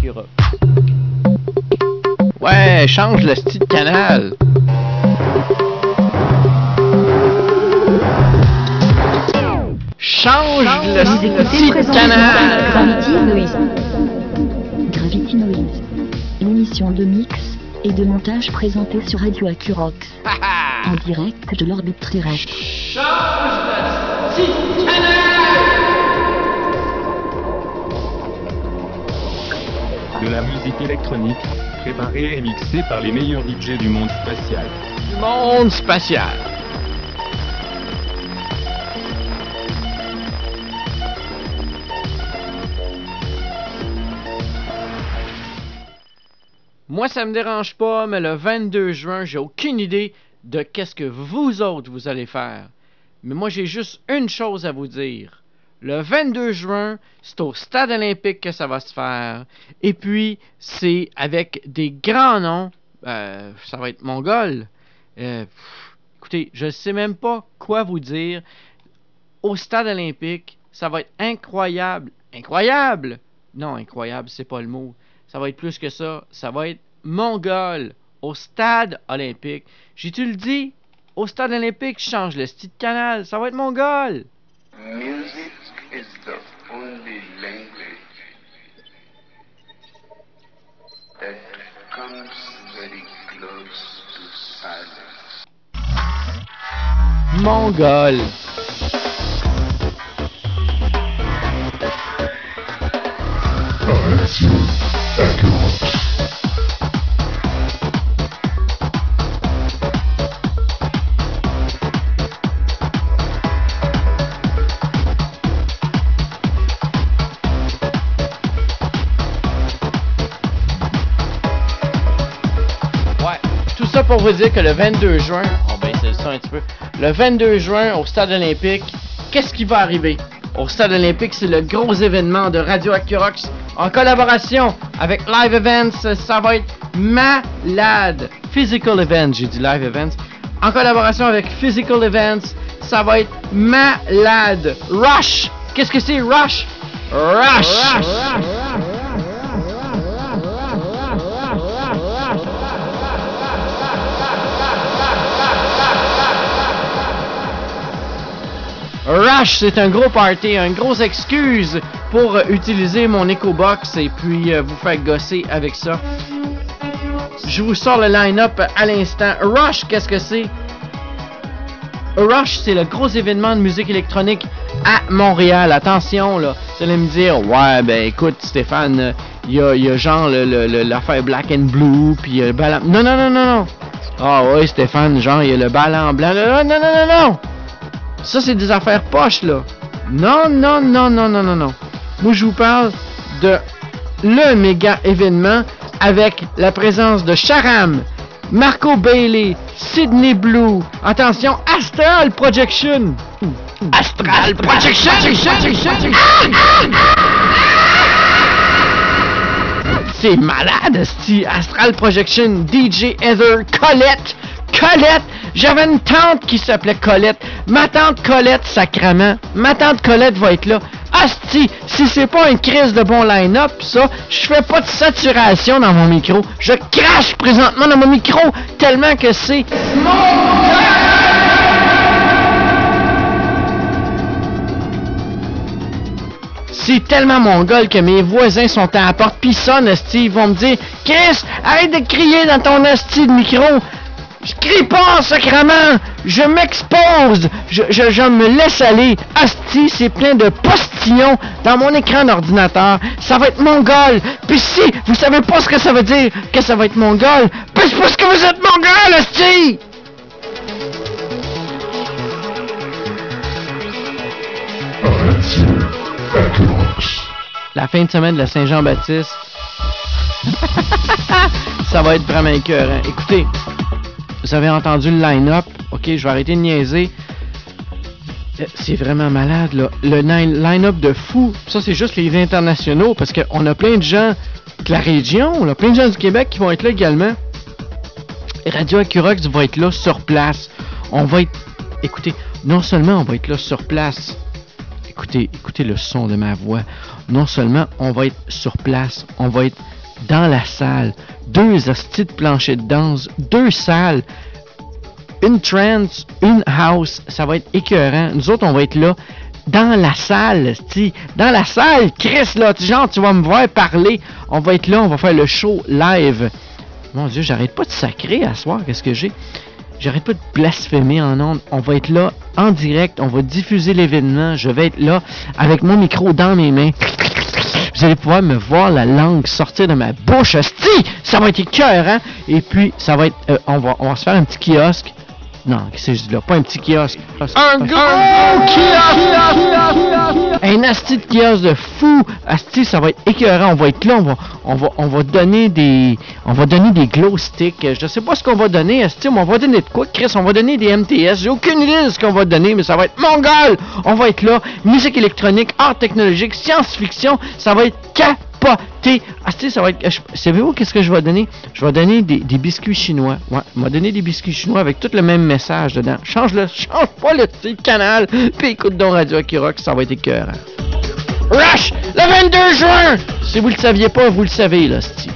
Acura. Ouais, change le style de canal. Change, change le style de canal. Gravity Noise. Gravity Noise. L'émission de mix et de montage présentée sur Radio Acurox. En direct de l'orbite terrestre. Change le style de canal. De la musique électronique, préparée et mixée par les meilleurs D J du monde spatial. Du monde spatial. Moi, ça me dérange pas, mais le vingt-deux juin, j'ai aucune idée de qu'est-ce que vous autres vous allez faire. Mais moi, j'ai juste une chose à vous dire. Le vingt-deux juin, c'est au Stade olympique que ça va se faire. Et puis, c'est avec des grands noms. Euh, ça va être mongol. Euh, pff, écoutez, je ne sais même pas quoi vous dire. Au Stade olympique, ça va être incroyable. Incroyable! Non, incroyable, c'est pas le mot. Ça va être plus que ça. Ça va être mongol au Stade olympique. J'ai-tu le dit? Au Stade olympique, je change le style de canal. Ça va être mongol. Music is the only language that comes very close to silence. Mongol. Radio Acurox. Pour vous dire que le vingt-deux juin, on va baisser le son un petit peu. Le vingt-deux juin au Stade olympique, qu'est-ce qui va arriver? Au Stade olympique, c'est le gros événement de Radio Acurox en collaboration avec Live Events. Ça va être malade. Physical Events, j'ai dit Live Events. En collaboration avec Physical Events, ça va être malade. Rush! Qu'est-ce que c'est Rush? Rush! Rush! Rush! Rush, c'est un gros party, une grosse excuse pour euh, utiliser mon EcoBox et puis euh, vous faire gosser avec ça. Je vous sors le line-up à l'instant. Rush, qu'est-ce que c'est? Rush, c'est le gros événement de musique électronique à Montréal. Attention, là, vous allez me dire, ouais, ben écoute, Stéphane, il y a, y a genre le, le, le, l'affaire Black and Blue, puis il y a le ballon... Non, non, non, non, non! Ah oh, ouais, Stéphane, genre, il y a le ballon blanc. Non, non, non, non, non! Ça, c'est des affaires poches, là. Non, non, non, non, non, non, non. Moi, je vous parle de le méga événement avec la présence de Sharam, Marco Bailey, Sydney Blue. Attention, Astral Projection. Astral Projection. C'est malade, c'ti. Astral Projection, D J Heather, Colette. Colette! J'avais une tante qui s'appelait Colette. Ma tante Colette, sacrament. Ma tante Colette va être là. Asti, si c'est pas une crise de bon line-up, ça, je fais pas de saturation dans mon micro. Je crache présentement dans mon micro tellement que c'est mon... C'est tellement mongol que mes voisins sont à la porte pis sonnent, asti. Ils vont me dire « Chris, arrête de crier dans ton asti de micro! » Je crie pas, sacrement! Je m'expose! Je, je, je me laisse aller! Asti, c'est plein de postillons dans mon écran d'ordinateur. Ça va être mongol! Puis si vous savez pas ce que ça veut dire que ça va être mongol, puis c'est parce que vous êtes mongol, asti! La fin de semaine de la Saint-Jean-Baptiste. Ça va être vraiment écœurant. Écoutez, vous avez entendu le line-up. Ok, je vais arrêter de niaiser. C'est vraiment malade, là. Le line-up de fou. Ça, c'est juste les internationaux, parce qu'on a plein de gens de la région, on a plein de gens du Québec qui vont être là également. Radio Acurox va être là sur place. On va être... Écoutez, non seulement on va être là sur place... Écoutez, écoutez le son de ma voix. Non seulement on va être sur place, on va être dans la salle. Deux hosties de planchers de danse, deux salles, une trance, une house. Ça va être écœurant. Nous autres, on va être là dans la salle, sti. Dans la salle, Chris, là, genre, tu vas me voir parler. On va être là, on va faire le show live. Mon Dieu, j'arrête pas de sacrer à soir. Qu'est-ce que j'ai? J'arrête pas de blasphémer en ondes. On va être là en direct. On va diffuser l'événement. Je vais être là avec mon micro dans mes mains. Vous allez pouvoir me voir la langue sortir de ma bouche. Asti! Ça va être écœurant. Et puis, ça va être... Euh, on, va, on va se faire un petit kiosque. Non, qu'est-ce que je dis là? Pas un petit kiosque. Un gros kiosque! Un asti de kiosque de fou! Asti, ça va être écœurant. On va être là, on va, on va, on va donner des... On va donner des glow sticks. Je sais pas ce qu'on va donner, Asti, mais on va donner de quoi? Chris, on va donner des M T S. J'ai aucune idée de ce qu'on va donner, mais ça va être mongol! On va être là. Musique électronique, art technologique, science-fiction. Ça va être capoté. Asti, ça va être... Savez-vous qu'est-ce que je vais donner? Je vais donner des, des biscuits chinois. Ouais, on va donner des biscuits chinois avec tout le même message dedans. Change le, change pas le petit canal, puis écoute donc Radio Akirox, ça va être écœurant. Rush, le vingt-deux juin! Si vous le saviez pas, vous le savez, là, c'ti.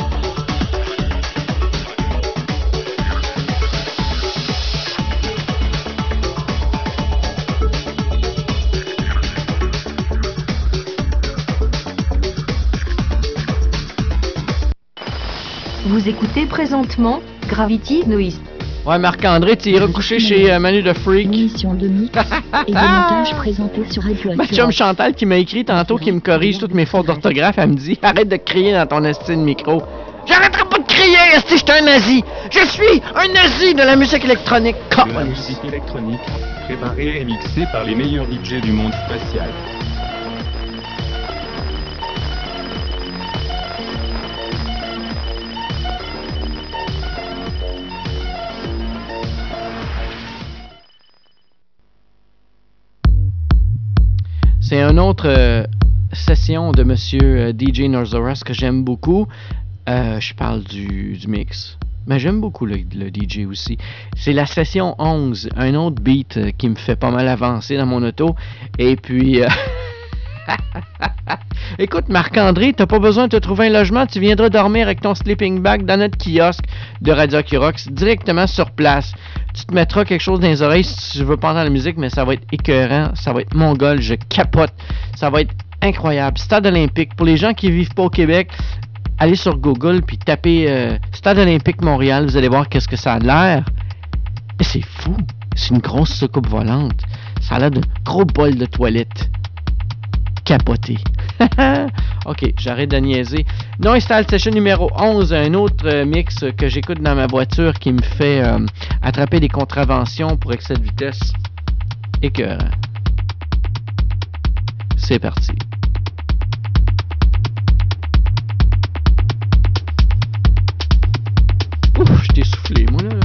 Vous écoutez présentement Gravity Noise. Ouais, Marc-André, tu iras coucher chez euh, Manu de Freak. Émission de mix et de montage présenté sur Radio Ma chum Chantal qui m'a écrit tantôt, qui me corrige toutes mes fautes d'orthographe, elle me dit « Arrête de crier dans ton esti de micro. » J'arrêterai pas de crier, esti, je suis un nazi. Je suis un nazi de la musique électronique. De la musique électronique, préparée et mixée par les meilleurs D J du monde spatial. C'est une autre euh, session de Monsieur euh, D J Norzaurus que j'aime beaucoup. Euh, je parle du, du mix. Mais j'aime beaucoup le, le D J aussi. C'est la session onze, un autre beat euh, qui me fait pas mal avancer dans mon auto. Et puis... Euh... Écoute, Marc-André, t'as pas besoin de te trouver un logement. Tu viendras dormir avec ton sleeping bag dans notre kiosque de Radio Akirox directement sur place. Tu te mettras quelque chose dans les oreilles si tu veux pas entendre la musique, mais ça va être écœurant, ça va être mongol, je capote. Ça va être incroyable. Stade olympique, pour les gens qui vivent pas au Québec, allez sur Google puis tapez euh, Stade olympique Montréal, vous allez voir qu'est-ce que ça a l'air. Et c'est fou, c'est une grosse soucoupe volante. Ça a l'air d'un gros bol de toilette. Capoté. Ok, j'arrête de niaiser. Non Install Session numéro onze, un autre euh, mix que j'écoute dans ma voiture qui me fait euh, attraper des contraventions pour excès de vitesse. Écœurant. C'est parti. Ouf, je t'ai soufflé, moi là. là.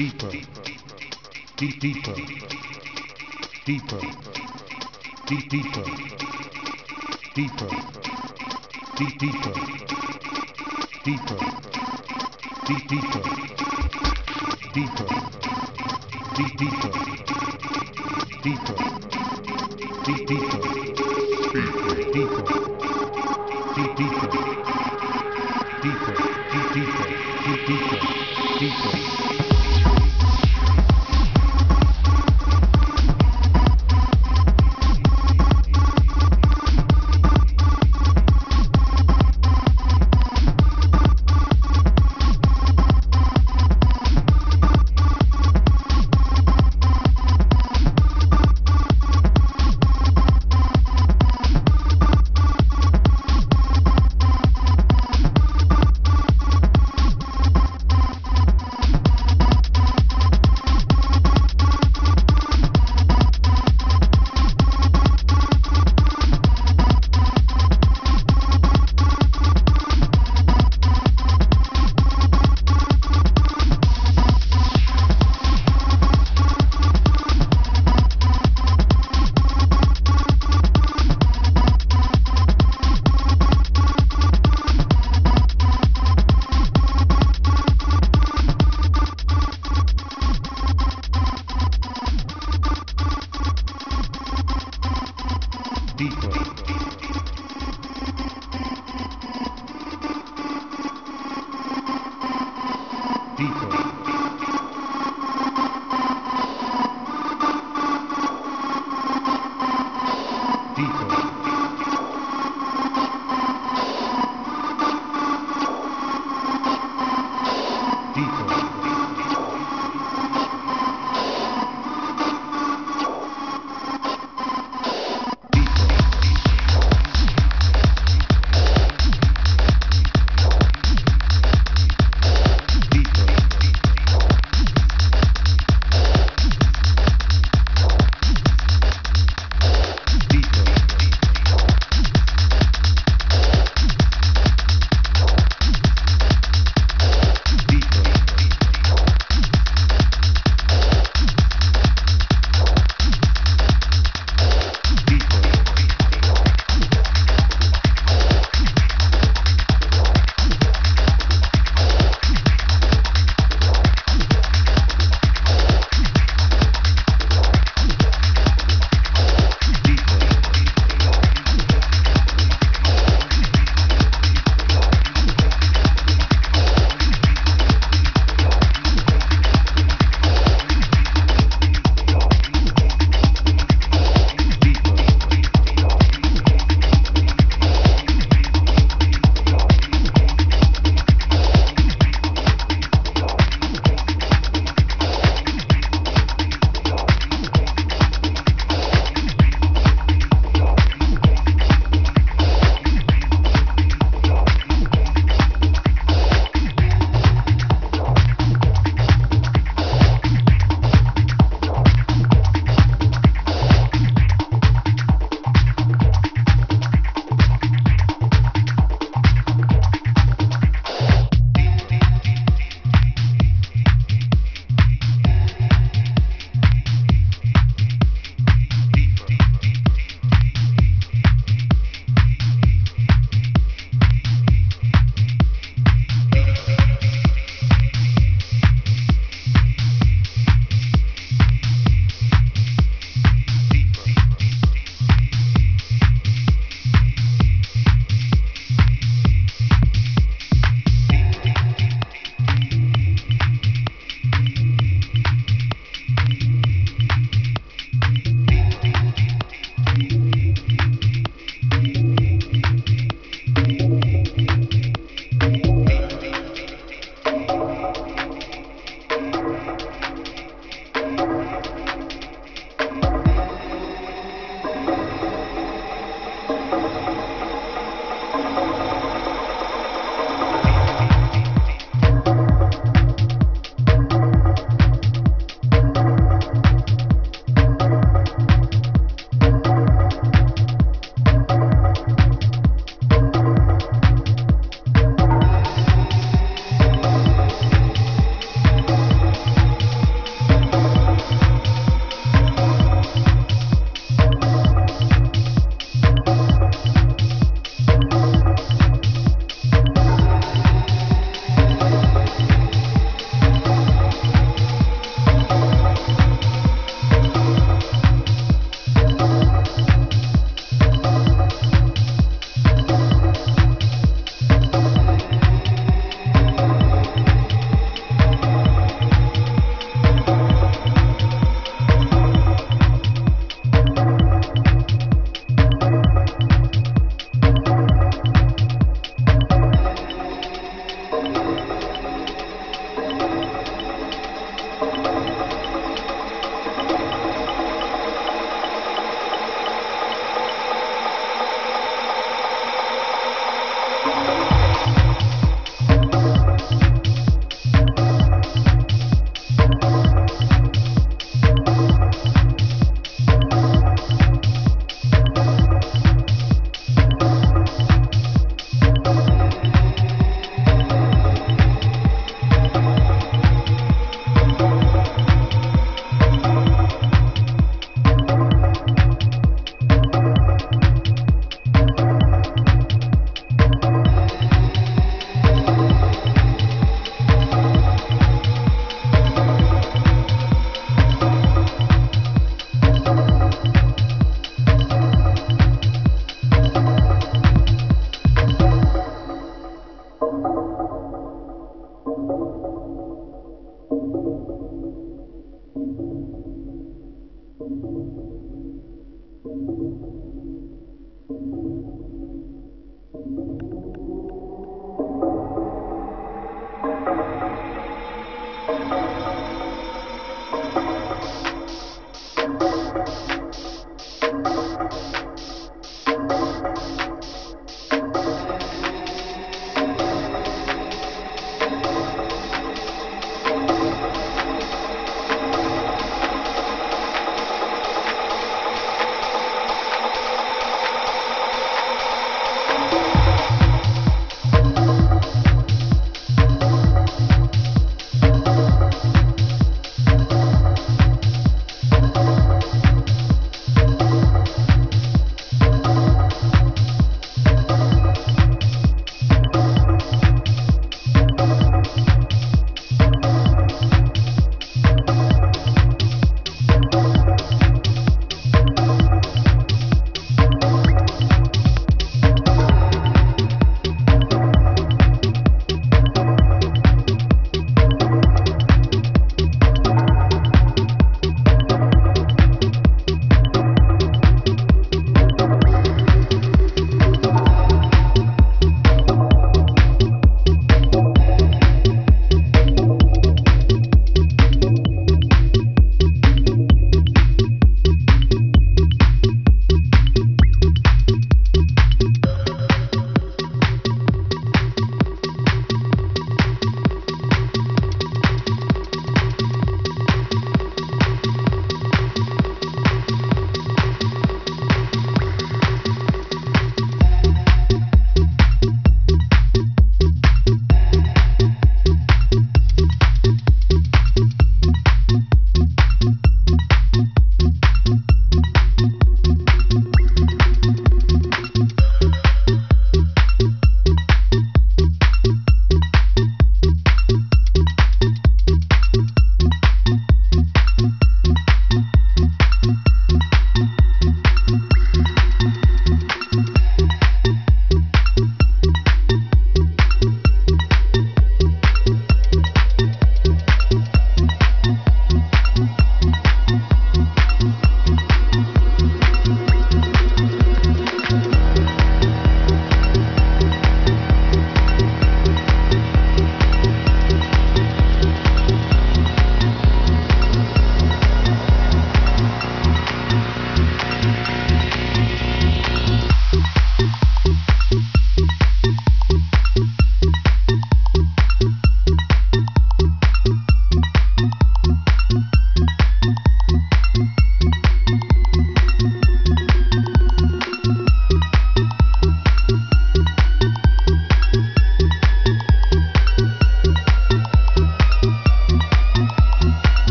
deeper, deep, deeper, deeper, deep, deeper, deeper, deep, deeper, deeper, deep, deeper, deeper, deep, deeper, deeper, deep, deeper, deeper, deep, deeper, deeper, deep, deeper, deep, deeper, deeper.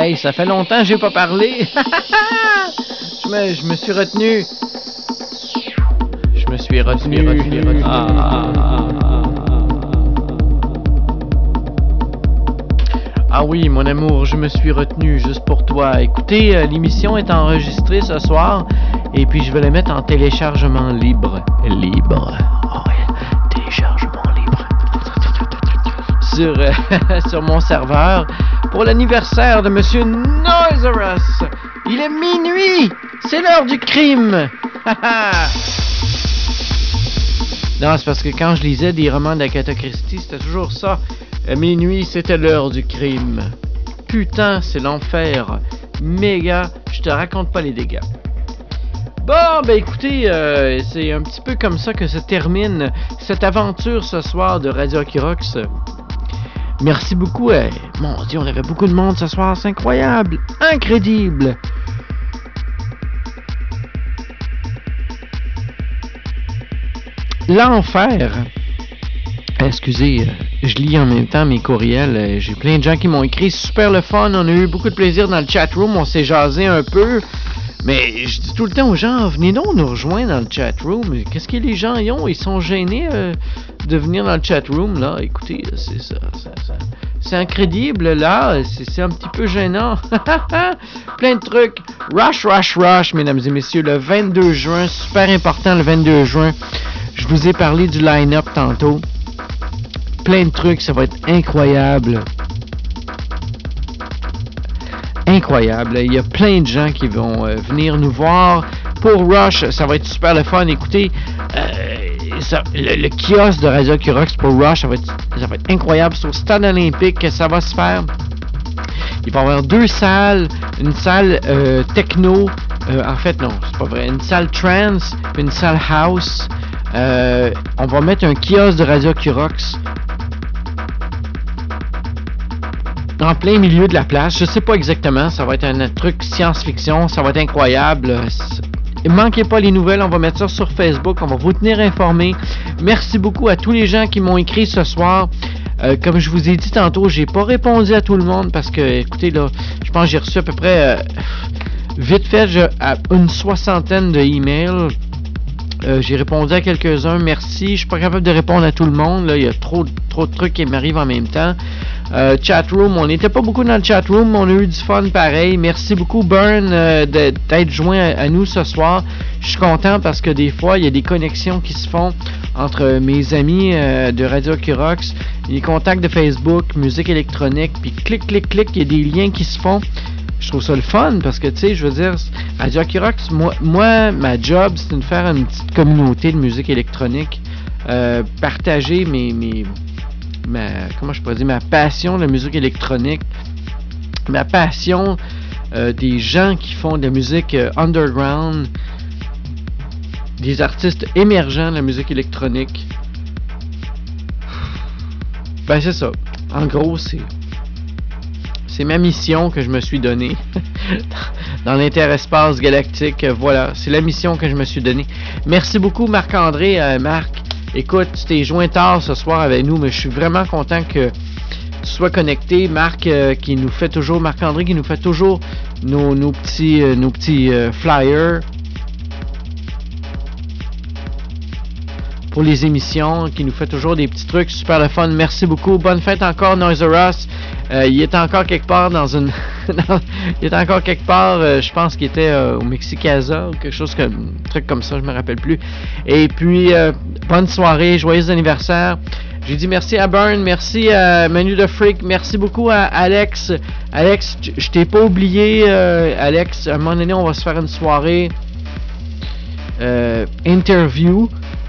Hey, ça fait longtemps que j'ai pas parlé. je, me, je me suis retenu. Je me suis retenu. retenu, retenu. Ah, ah, ah, ah. Ah oui, mon amour, je me suis retenu juste pour toi. Écoutez, euh, l'émission est enregistrée ce soir et puis je vais la mettre en téléchargement libre. Libre. Oh, téléchargement libre. Sur, euh, sur mon serveur pour l'anniversaire de Monsieur Noiserus. Il est minuit. C'est l'heure du crime. Non, c'est parce que quand je lisais des romans d'Agatha Christie, c'était toujours ça. À minuit, c'était l'heure du crime. Putain, c'est l'enfer. Méga, je te raconte pas les dégâts. Bon, ben écoutez, euh, c'est un petit peu comme ça que se termine cette aventure ce soir de Radio Akyrox. Merci beaucoup. Euh, mon Dieu, on avait beaucoup de monde ce soir. C'est incroyable. Incrédible. L'enfer. Excusez, je lis en même temps mes courriels. J'ai plein de gens qui m'ont écrit. Super le fun. On a eu beaucoup de plaisir dans le chatroom. On s'est jasé un peu. Mais je dis tout le temps aux gens, venez donc nous rejoindre dans le chatroom. Qu'est-ce que les gens y ont? Ils sont gênés euh, de venir dans le chatroom, là. Écoutez, c'est ça. ça, ça. C'est incrédible, là. C'est, c'est un petit peu gênant. Plein de trucs. Rush, rush, rush, mesdames et messieurs. Le vingt-deux juin, super important le vingt-deux juin. Je vous ai parlé du line-up tantôt. Plein de trucs, ça va être incroyable. Incroyable. Il y a plein de gens qui vont euh, venir nous voir. Pour Rush, ça va être super le fun. Écoutez, euh, ça, le, le kiosque de Radio Akyrox pour Rush, ça va, être, ça va être incroyable. Sur le stade olympique, ça va se faire. Il va y avoir deux salles. Une salle euh, techno. Euh, en fait, non, c'est pas vrai. Une salle trance, puis une salle house. Euh, on va mettre un kiosque de Radio Akyrox en plein milieu de la place. Je sais pas exactement. Ça va être un truc science-fiction. Ça va être incroyable. Manquez pas les nouvelles. On va mettre ça sur Facebook. On va vous tenir informés. Merci beaucoup à tous les gens qui m'ont écrit ce soir. Euh, comme je vous ai dit tantôt, j'ai pas répondu à tout le monde parce que, écoutez, là, je pense que j'ai reçu à peu près, euh, vite fait, je, à une soixantaine de emails. Euh, j'ai répondu à quelques-uns, merci. Je suis pas capable de répondre à tout le monde. Là. Il y a trop, trop de trucs qui m'arrivent en même temps. Euh, chatroom, on n'était pas beaucoup dans le chatroom, on a eu du fun pareil. Merci beaucoup, Burn, euh, de, d'être joint à, à nous ce soir. Je suis content parce que des fois, il y a des connexions qui se font entre mes amis euh, de Radio Akyrox, les contacts de Facebook, musique électronique, puis clic, clic, clic, il y a des liens qui se font. Je trouve ça le fun parce que, tu sais, je veux dire, Radio Akyrox, moi, moi, ma job, c'est de faire une petite communauté de musique électronique, euh, partager mes, mes, ma, comment je pourrais dire, ma passion de la musique électronique, ma passion euh, des gens qui font de la musique euh, underground, des artistes émergents de la musique électronique. Ben, c'est ça. En gros, c'est... C'est ma mission que je me suis donnée dans l'interespace galactique. Voilà, c'est la mission que je me suis donnée. Merci beaucoup, Marc-André. Euh, Marc, écoute, tu t'es joint tard ce soir avec nous, mais je suis vraiment content que tu sois connecté. Marc, euh, qui nous fait toujours, Marc-André, qui nous fait toujours nos, nos petits, euh, nos petits euh, flyers pour les émissions, qui nous fait toujours des petits trucs super le fun. Merci beaucoup. Bonne fête encore, Noiserus. Euh, il est encore quelque part dans une... dans, il est encore quelque part, euh, je pense qu'il était euh, au Mexicaza ou quelque chose comme... un truc comme ça, je me rappelle plus. Et puis, euh, bonne soirée, joyeux anniversaire. J'ai dit merci à Burn, merci à Manu de Freak, merci beaucoup à Alex. Alex, je t'ai pas oublié, euh, Alex. À un moment donné, on va se faire une soirée euh, interview.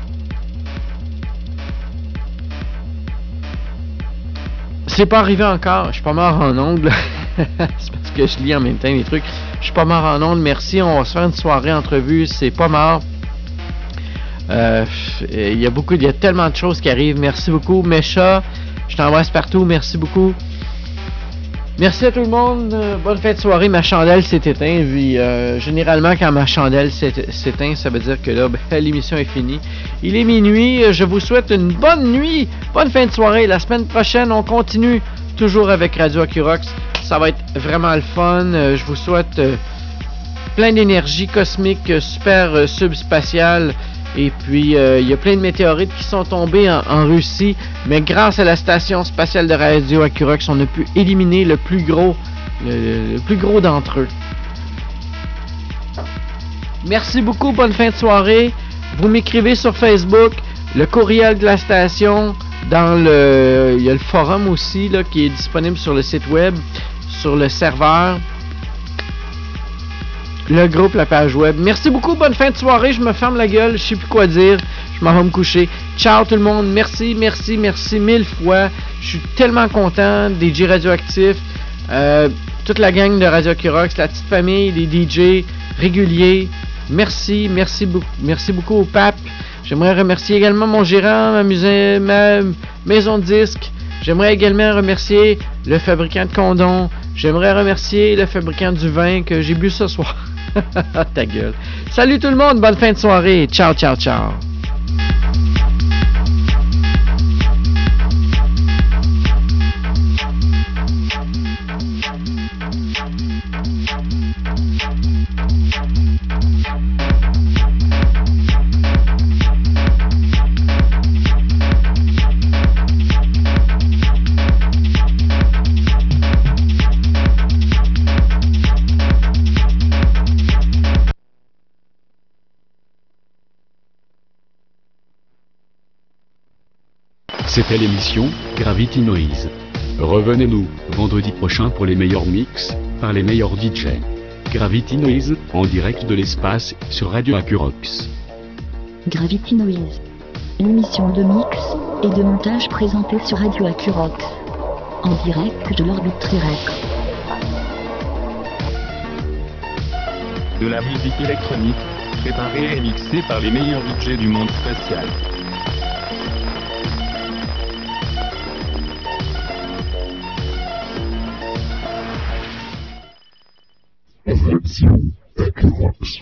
C'est pas arrivé encore, je suis pas mort en ongle. C'est parce que je lis en même temps les trucs. Je suis pas mort en ongle, merci. On va se faire une soirée entrevue, c'est pas mort. Euh, il y a beaucoup, il y a tellement de choses qui arrivent. Merci beaucoup, Mesha. Je t'embrasse partout, merci beaucoup. Merci à tout le monde. Euh, bonne fête de soirée. Ma chandelle s'est éteinte. Puis, euh, généralement, quand ma chandelle s'éteint, ça veut dire que là, ben, l'émission est finie. Il est minuit. Je vous souhaite une bonne nuit. Bonne fin de soirée. La semaine prochaine, on continue toujours avec Radio Akyrox. Ça Ça va être vraiment le fun. Euh, je vous souhaite euh, plein d'énergie cosmique, euh, super euh, subspatiale. Et puis, euh, il y a plein de météorites qui sont tombés en, en Russie. Mais grâce à la station spatiale de Radio Acurox, on a pu éliminer le plus gros, le, le plus gros d'entre eux. Merci beaucoup. Bonne fin de soirée. Vous m'écrivez sur Facebook, le courriel de la station, dans le, il y a le forum aussi là, qui est disponible sur le site web, sur le serveur, le groupe, la page web. Merci beaucoup, bonne fin de soirée. Je me ferme la gueule, je sais plus quoi dire. Je m'en vais me coucher. Ciao tout le monde. Merci, merci, merci mille fois. Je suis tellement content des D J radioactifs, euh, toute la gang de Radio Acurox, la petite famille, les D J réguliers. Merci, merci beaucoup, merci beaucoup au pape. J'aimerais remercier également mon gérant, ma, musée, ma maison de disques. J'aimerais également remercier le fabricant de condoms. J'aimerais remercier le fabricant du vin que j'ai bu ce soir. Ta gueule. Salut tout le monde, bonne fin de soirée. Ciao, ciao, ciao. C'était l'émission Gravity Noise. Revenez-nous vendredi prochain pour les meilleurs mix par les meilleurs D J. Gravity Noise en direct de l'espace sur Radio Acurox. Gravity Noise. Une émission de mix et de montage présentée sur Radio Acurox. En direct de l'orbite terrestre. De la musique électronique, préparée et mixée par les meilleurs D J du monde spatial. Radio Acurox.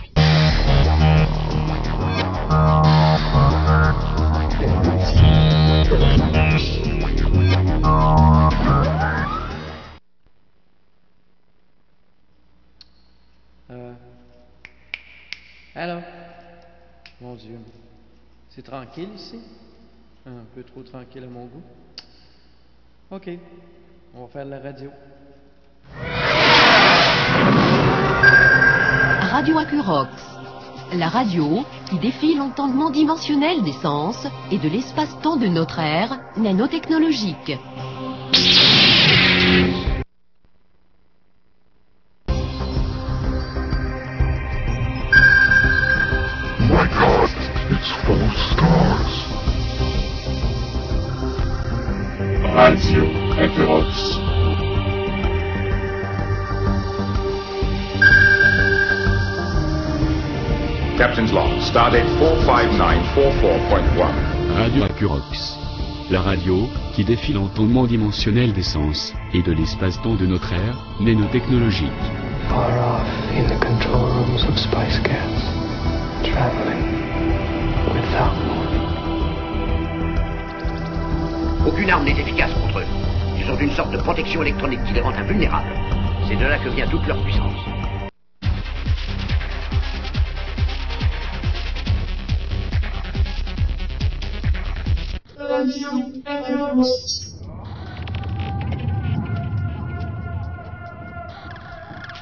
Euh... Alors, mon Dieu, c'est tranquille ici? Un peu trop tranquille à mon goût. Ok, on va faire de la radio. Radio Acurox, la radio qui défie l'entendement dimensionnel des sens et de l'espace-temps de notre ère nanotechnologique. My God, it's four stars. Radio Acurox. Captain's log, stardate four five nine four four point one. Radio Acurox. La radio qui défie l'entendement dimensionnel des sens et de l'espace-temps de notre ère nanotechnologique. Far off in the control rooms of Spice Cats, traveling without warning. Aucune arme n'est efficace contre eux. Ils ont une sorte de protection électronique qui les rend invulnérables. C'est de là que vient toute leur puissance. Radio Acurox.